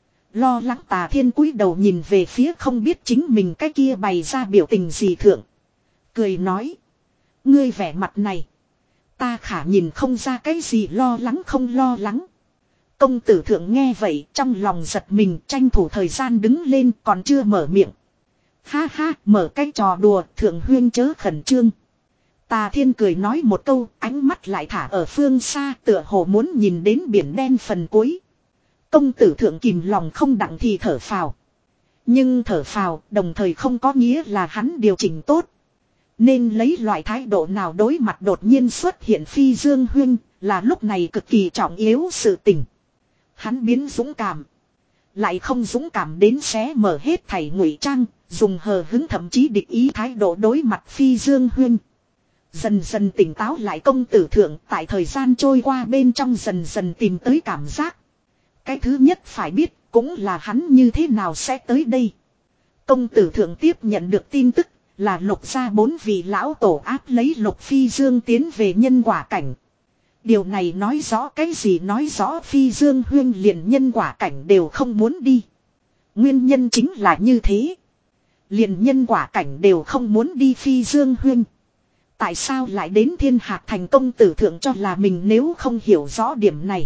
Lo lắng. Tà Thiên cúi đầu nhìn về phía không biết chính mình cái kia bày ra biểu tình gì thượng. Cười nói. Ngươi vẻ mặt này. Ta khả nhìn không ra cái gì lo lắng không lo lắng. Công tử thượng nghe vậy trong lòng giật mình, tranh thủ thời gian đứng lên còn chưa mở miệng. Ha ha, mở cái trò đùa, thượng huyên chớ khẩn trương. Tà Thiên cười nói một câu, ánh mắt lại thả ở phương xa, tựa hồ muốn nhìn đến biển đen phần cuối. Công tử thượng kìm lòng không đặng thì thở phào. Nhưng thở phào đồng thời không có nghĩa là hắn điều chỉnh tốt. Nên lấy loại thái độ nào đối mặt đột nhiên xuất hiện Phi Dương huynh, là lúc này cực kỳ trọng yếu sự tình. Hắn biến dũng cảm. Lại không dũng cảm đến xé mở hết thảy ngụy trang, dùng hờ hứng thậm chí địch ý thái độ đối mặt Phi Dương huynh. Dần dần tỉnh táo lại công tử thượng, tại thời gian trôi qua bên trong dần dần tìm tới cảm giác. Cái thứ nhất phải biết cũng là hắn như thế nào sẽ tới đây. Công tử thượng tiếp nhận được tin tức là Lục gia bốn vị lão tổ áp lấy Lục Phi Dương tiến về nhân quả cảnh. Điều này nói rõ cái gì? Nói rõ Phi Dương huyên liền nhân quả cảnh đều không muốn đi. Nguyên nhân chính là như thế. Liền nhân quả cảnh đều không muốn đi Phi Dương huyên. Tại sao lại đến Thiên Hạc Thành? Công tử thượng cho là mình nếu không hiểu rõ điểm này.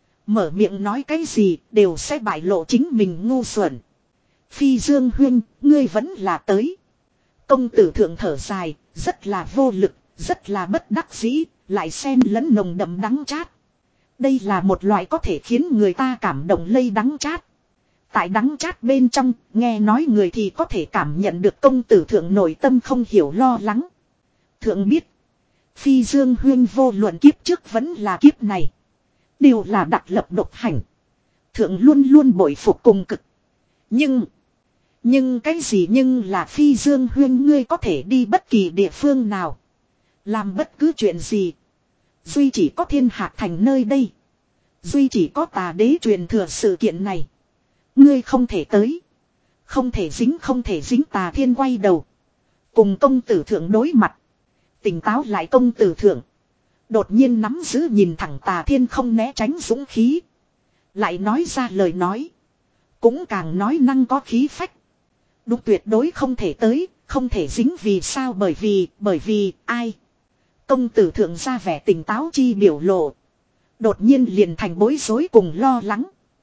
Mở miệng nói cái gì đều sẽ bại lộ chính mình ngu xuẩn. Phi Dương huyên, ngươi vẫn là tới. Công tử thượng thở dài, rất là vô lực, rất là bất đắc dĩ, lại xen lẫn nồng đậm đắng chát. Đây là một loại có thể khiến người ta cảm động lây đắng chát. Tại đắng chát bên trong, nghe nói người thì có thể cảm nhận được công tử thượng nội tâm không hiểu lo lắng. Thượng biết, Phi Dương Huyên vô luận kiếp trước vẫn là kiếp này. Đều là đặc lập độc hành. Thượng luôn luôn bội phục cùng cực. Nhưng. Nhưng cái gì nhưng là Phi Dương Huyên ngươi có thể đi bất kỳ địa phương nào. Làm bất cứ chuyện gì. Duy chỉ có thiên hạc thành nơi đây. Duy chỉ có tà đế truyền thừa sự kiện này. Ngươi không thể tới. Không thể dính không thể dính Tà Thiên quay đầu. Cùng công tử thượng đối mặt. Tỉnh táo lại công tử thượng. Đột nhiên nắm giữ nhìn thẳng Tà Thiên không né tránh dũng khí. Lại nói ra lời nói. Cũng càng nói năng có khí phách. Đúng tuyệt đối không thể tới. Không thể dính vì sao bởi vì bởi vì ai. Công tử thượng ra vẻ tỉnh táo chi biểu lộ. Đột nhiên liền thành bối rối cùng lo lắng.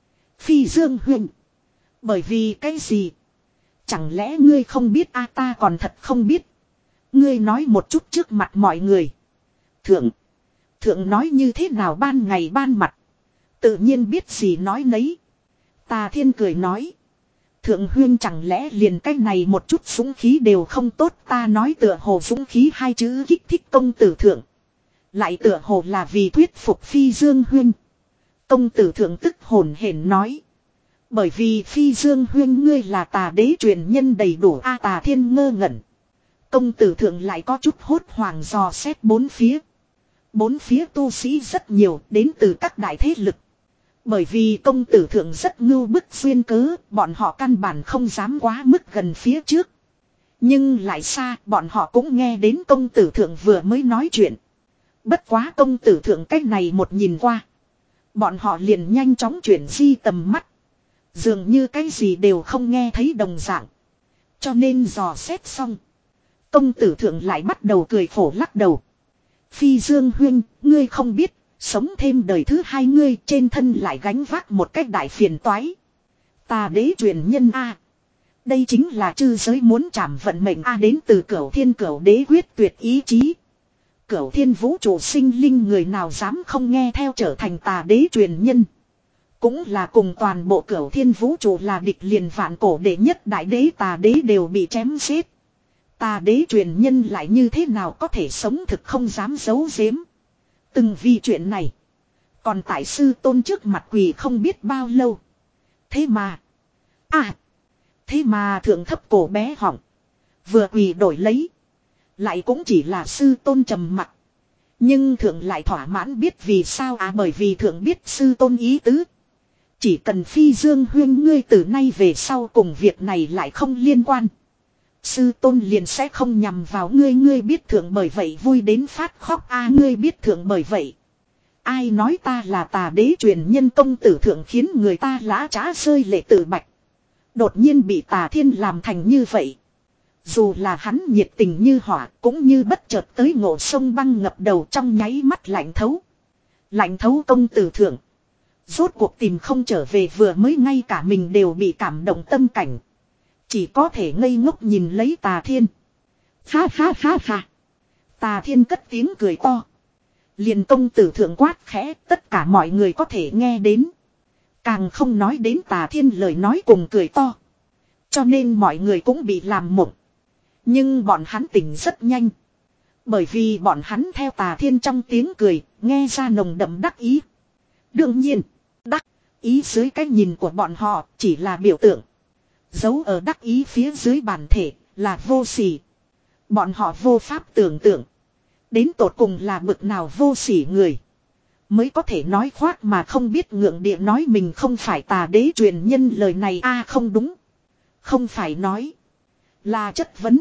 Phi Dương Huynh. Bởi vì cái gì? Chẳng lẽ ngươi không biết a ta còn thật không biết. Ngươi nói một chút trước mặt mọi người. Thượng. Thượng nói như thế nào ban ngày ban mặt. Tự nhiên biết gì nói nấy. Tà Thiên cười nói. Thượng Huyên chẳng lẽ liền cái này một chút dũng khí đều không tốt ta nói tựa hồ dũng khí hai chữ kích thích công tử thượng. Lại tựa hồ là vì thuyết phục Phi Dương Huyên. Công tử thượng tức hồn hển nói. Bởi vì Phi Dương Huyên ngươi là tà đế truyền nhân đầy đủ a Tà Thiên ngơ ngẩn. Công tử thượng lại có chút hốt hoàng dò xét bốn phía. Bốn phía tu sĩ rất nhiều đến từ các đại thế lực. Bởi vì công tử thượng rất ngưu bức duyên cớ, bọn họ căn bản không dám quá mức gần phía trước. Nhưng lại xa, bọn họ cũng nghe đến công tử thượng vừa mới nói chuyện. Bất quá công tử thượng cách này một nhìn qua. Bọn họ liền nhanh chóng chuyển di tầm mắt. Dường như cái gì đều không nghe thấy đồng dạng. Cho nên dò xét xong. Công tử thượng lại bắt đầu cười khổ lắc đầu. Phi Dương Huyên, ngươi không biết. Sống thêm đời thứ hai ngươi trên thân lại gánh vác một cách đại phiền toái. Tà đế truyền nhân A. Đây chính là chư giới muốn trảm vận mệnh A đến từ cửu thiên cửu đế quyết tuyệt ý chí. Cửu thiên vũ trụ sinh linh người nào dám không nghe theo trở thành tà đế truyền nhân. Cũng là cùng toàn bộ cửu thiên vũ trụ là địch liền vạn cổ đệ nhất đại đế tà đế đều bị chém giết. Tà đế truyền nhân lại như thế nào có thể sống thực không dám giấu giếm. Từng vì chuyện này. Còn tại sư tôn trước mặt quỳ không biết bao lâu. Thế mà. À. Thế mà thượng thấp cổ bé họng. Vừa quỳ đổi lấy. Lại cũng chỉ là sư tôn trầm mặt. Nhưng thượng lại thỏa mãn biết vì sao à bởi vì thượng biết sư tôn ý tứ. Chỉ cần Phi Dương Huyên ngươi từ nay về sau cùng việc này lại không liên quan. Sư tôn liền sẽ không nhằm vào ngươi ngươi biết thượng bởi vậy vui đến phát khóc a ngươi biết thượng bởi vậy. Ai nói ta là tà đế truyền nhân công tử thượng khiến người ta lã trá rơi lệ tử bạch. Đột nhiên bị Tà Thiên làm thành như vậy. Dù là hắn nhiệt tình như hỏa cũng như bất chợt tới ngộ sông băng ngập đầu trong nháy mắt lạnh thấu. Lạnh thấu công tử thượng. Rốt cuộc tìm không trở về vừa mới ngay cả mình đều bị cảm động tâm cảnh. Chỉ có thể ngây ngốc nhìn lấy Tà Thiên. Ha ha ha ha. Tà Thiên cất tiếng cười to. Liền công tử thượng quát khẽ tất cả mọi người có thể nghe đến. Càng không nói đến Tà Thiên lời nói cùng cười to. Cho nên mọi người cũng bị làm mộng. Nhưng bọn hắn tỉnh rất nhanh. Bởi vì bọn hắn theo Tà Thiên trong tiếng cười nghe ra nồng đậm đắc ý. Đương nhiên, đắc ý dưới cái nhìn của bọn họ chỉ là biểu tượng. Giấu ở đắc ý phía dưới bản thể là vô sỉ. Bọn họ vô pháp tưởng tượng. Đến tột cùng là bực nào vô sỉ người. Mới có thể nói khoác mà không biết ngượng địa nói mình không phải tà đế truyền nhân lời này a à, không đúng. Không phải nói. Là chất vấn.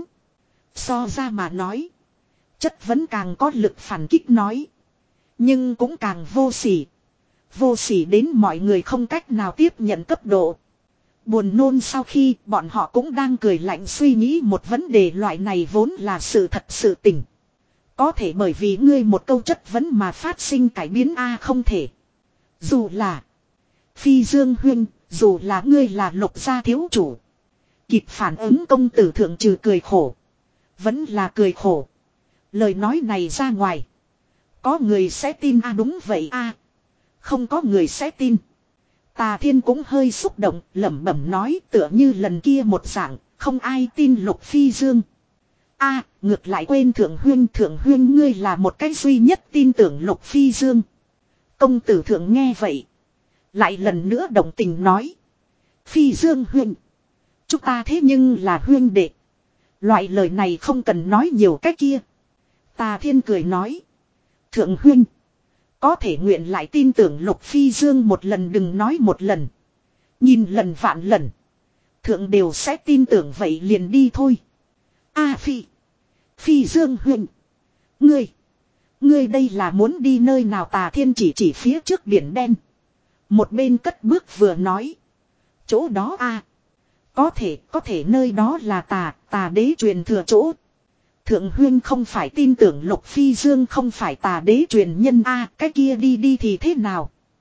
So ra mà nói. Chất vấn càng có lực phản kích nói. Nhưng cũng càng vô sỉ. Vô sỉ đến mọi người không cách nào tiếp nhận cấp độ. Buồn nôn sau khi bọn họ cũng đang cười lạnh suy nghĩ một vấn đề loại này vốn là sự thật sự tình. Có thể bởi vì ngươi một câu chất vấn mà phát sinh cải biến a không thể. Dù là Phi Dương Huyên, dù là ngươi là Lục gia thiếu chủ. Kịp phản ứng công tử thượng trừ cười khổ. Vẫn là cười khổ. Lời nói này ra ngoài. Có người sẽ tin a đúng vậy a không có người sẽ tin. Tà Thiên cũng hơi xúc động, lẩm bẩm nói tựa như lần kia một dạng, không ai tin Lục Phi Dương. a ngược lại quên Thượng Huyên. Thượng Huyên ngươi là một cái duy nhất tin tưởng Lục Phi Dương. Công tử Thượng nghe vậy. Lại lần nữa động tình nói. Phi Dương Huyên. Chúng ta thế nhưng là huyên đệ. Loại lời này không cần nói nhiều cái kia. Tà Thiên cười nói. Thượng Huyên. Có thể nguyện lại tin tưởng Lục Phi Dương một lần, đừng nói một lần. Nhìn lần vạn lần. Thượng đều sẽ tin tưởng, vậy liền đi thôi. A Phi. Phi Dương Huyên. Ngươi. Ngươi đây là muốn đi nơi nào? Tà Thiên chỉ chỉ phía trước biển đen. Một bên cất bước vừa nói. Chỗ đó a Có thể, có thể nơi đó là tà, tà đế truyền thừa chỗ. Thượng Huyên không phải tin tưởng Lục Phi Dương không phải tà đế truyền nhân a cái kia đi đi thì thế nào?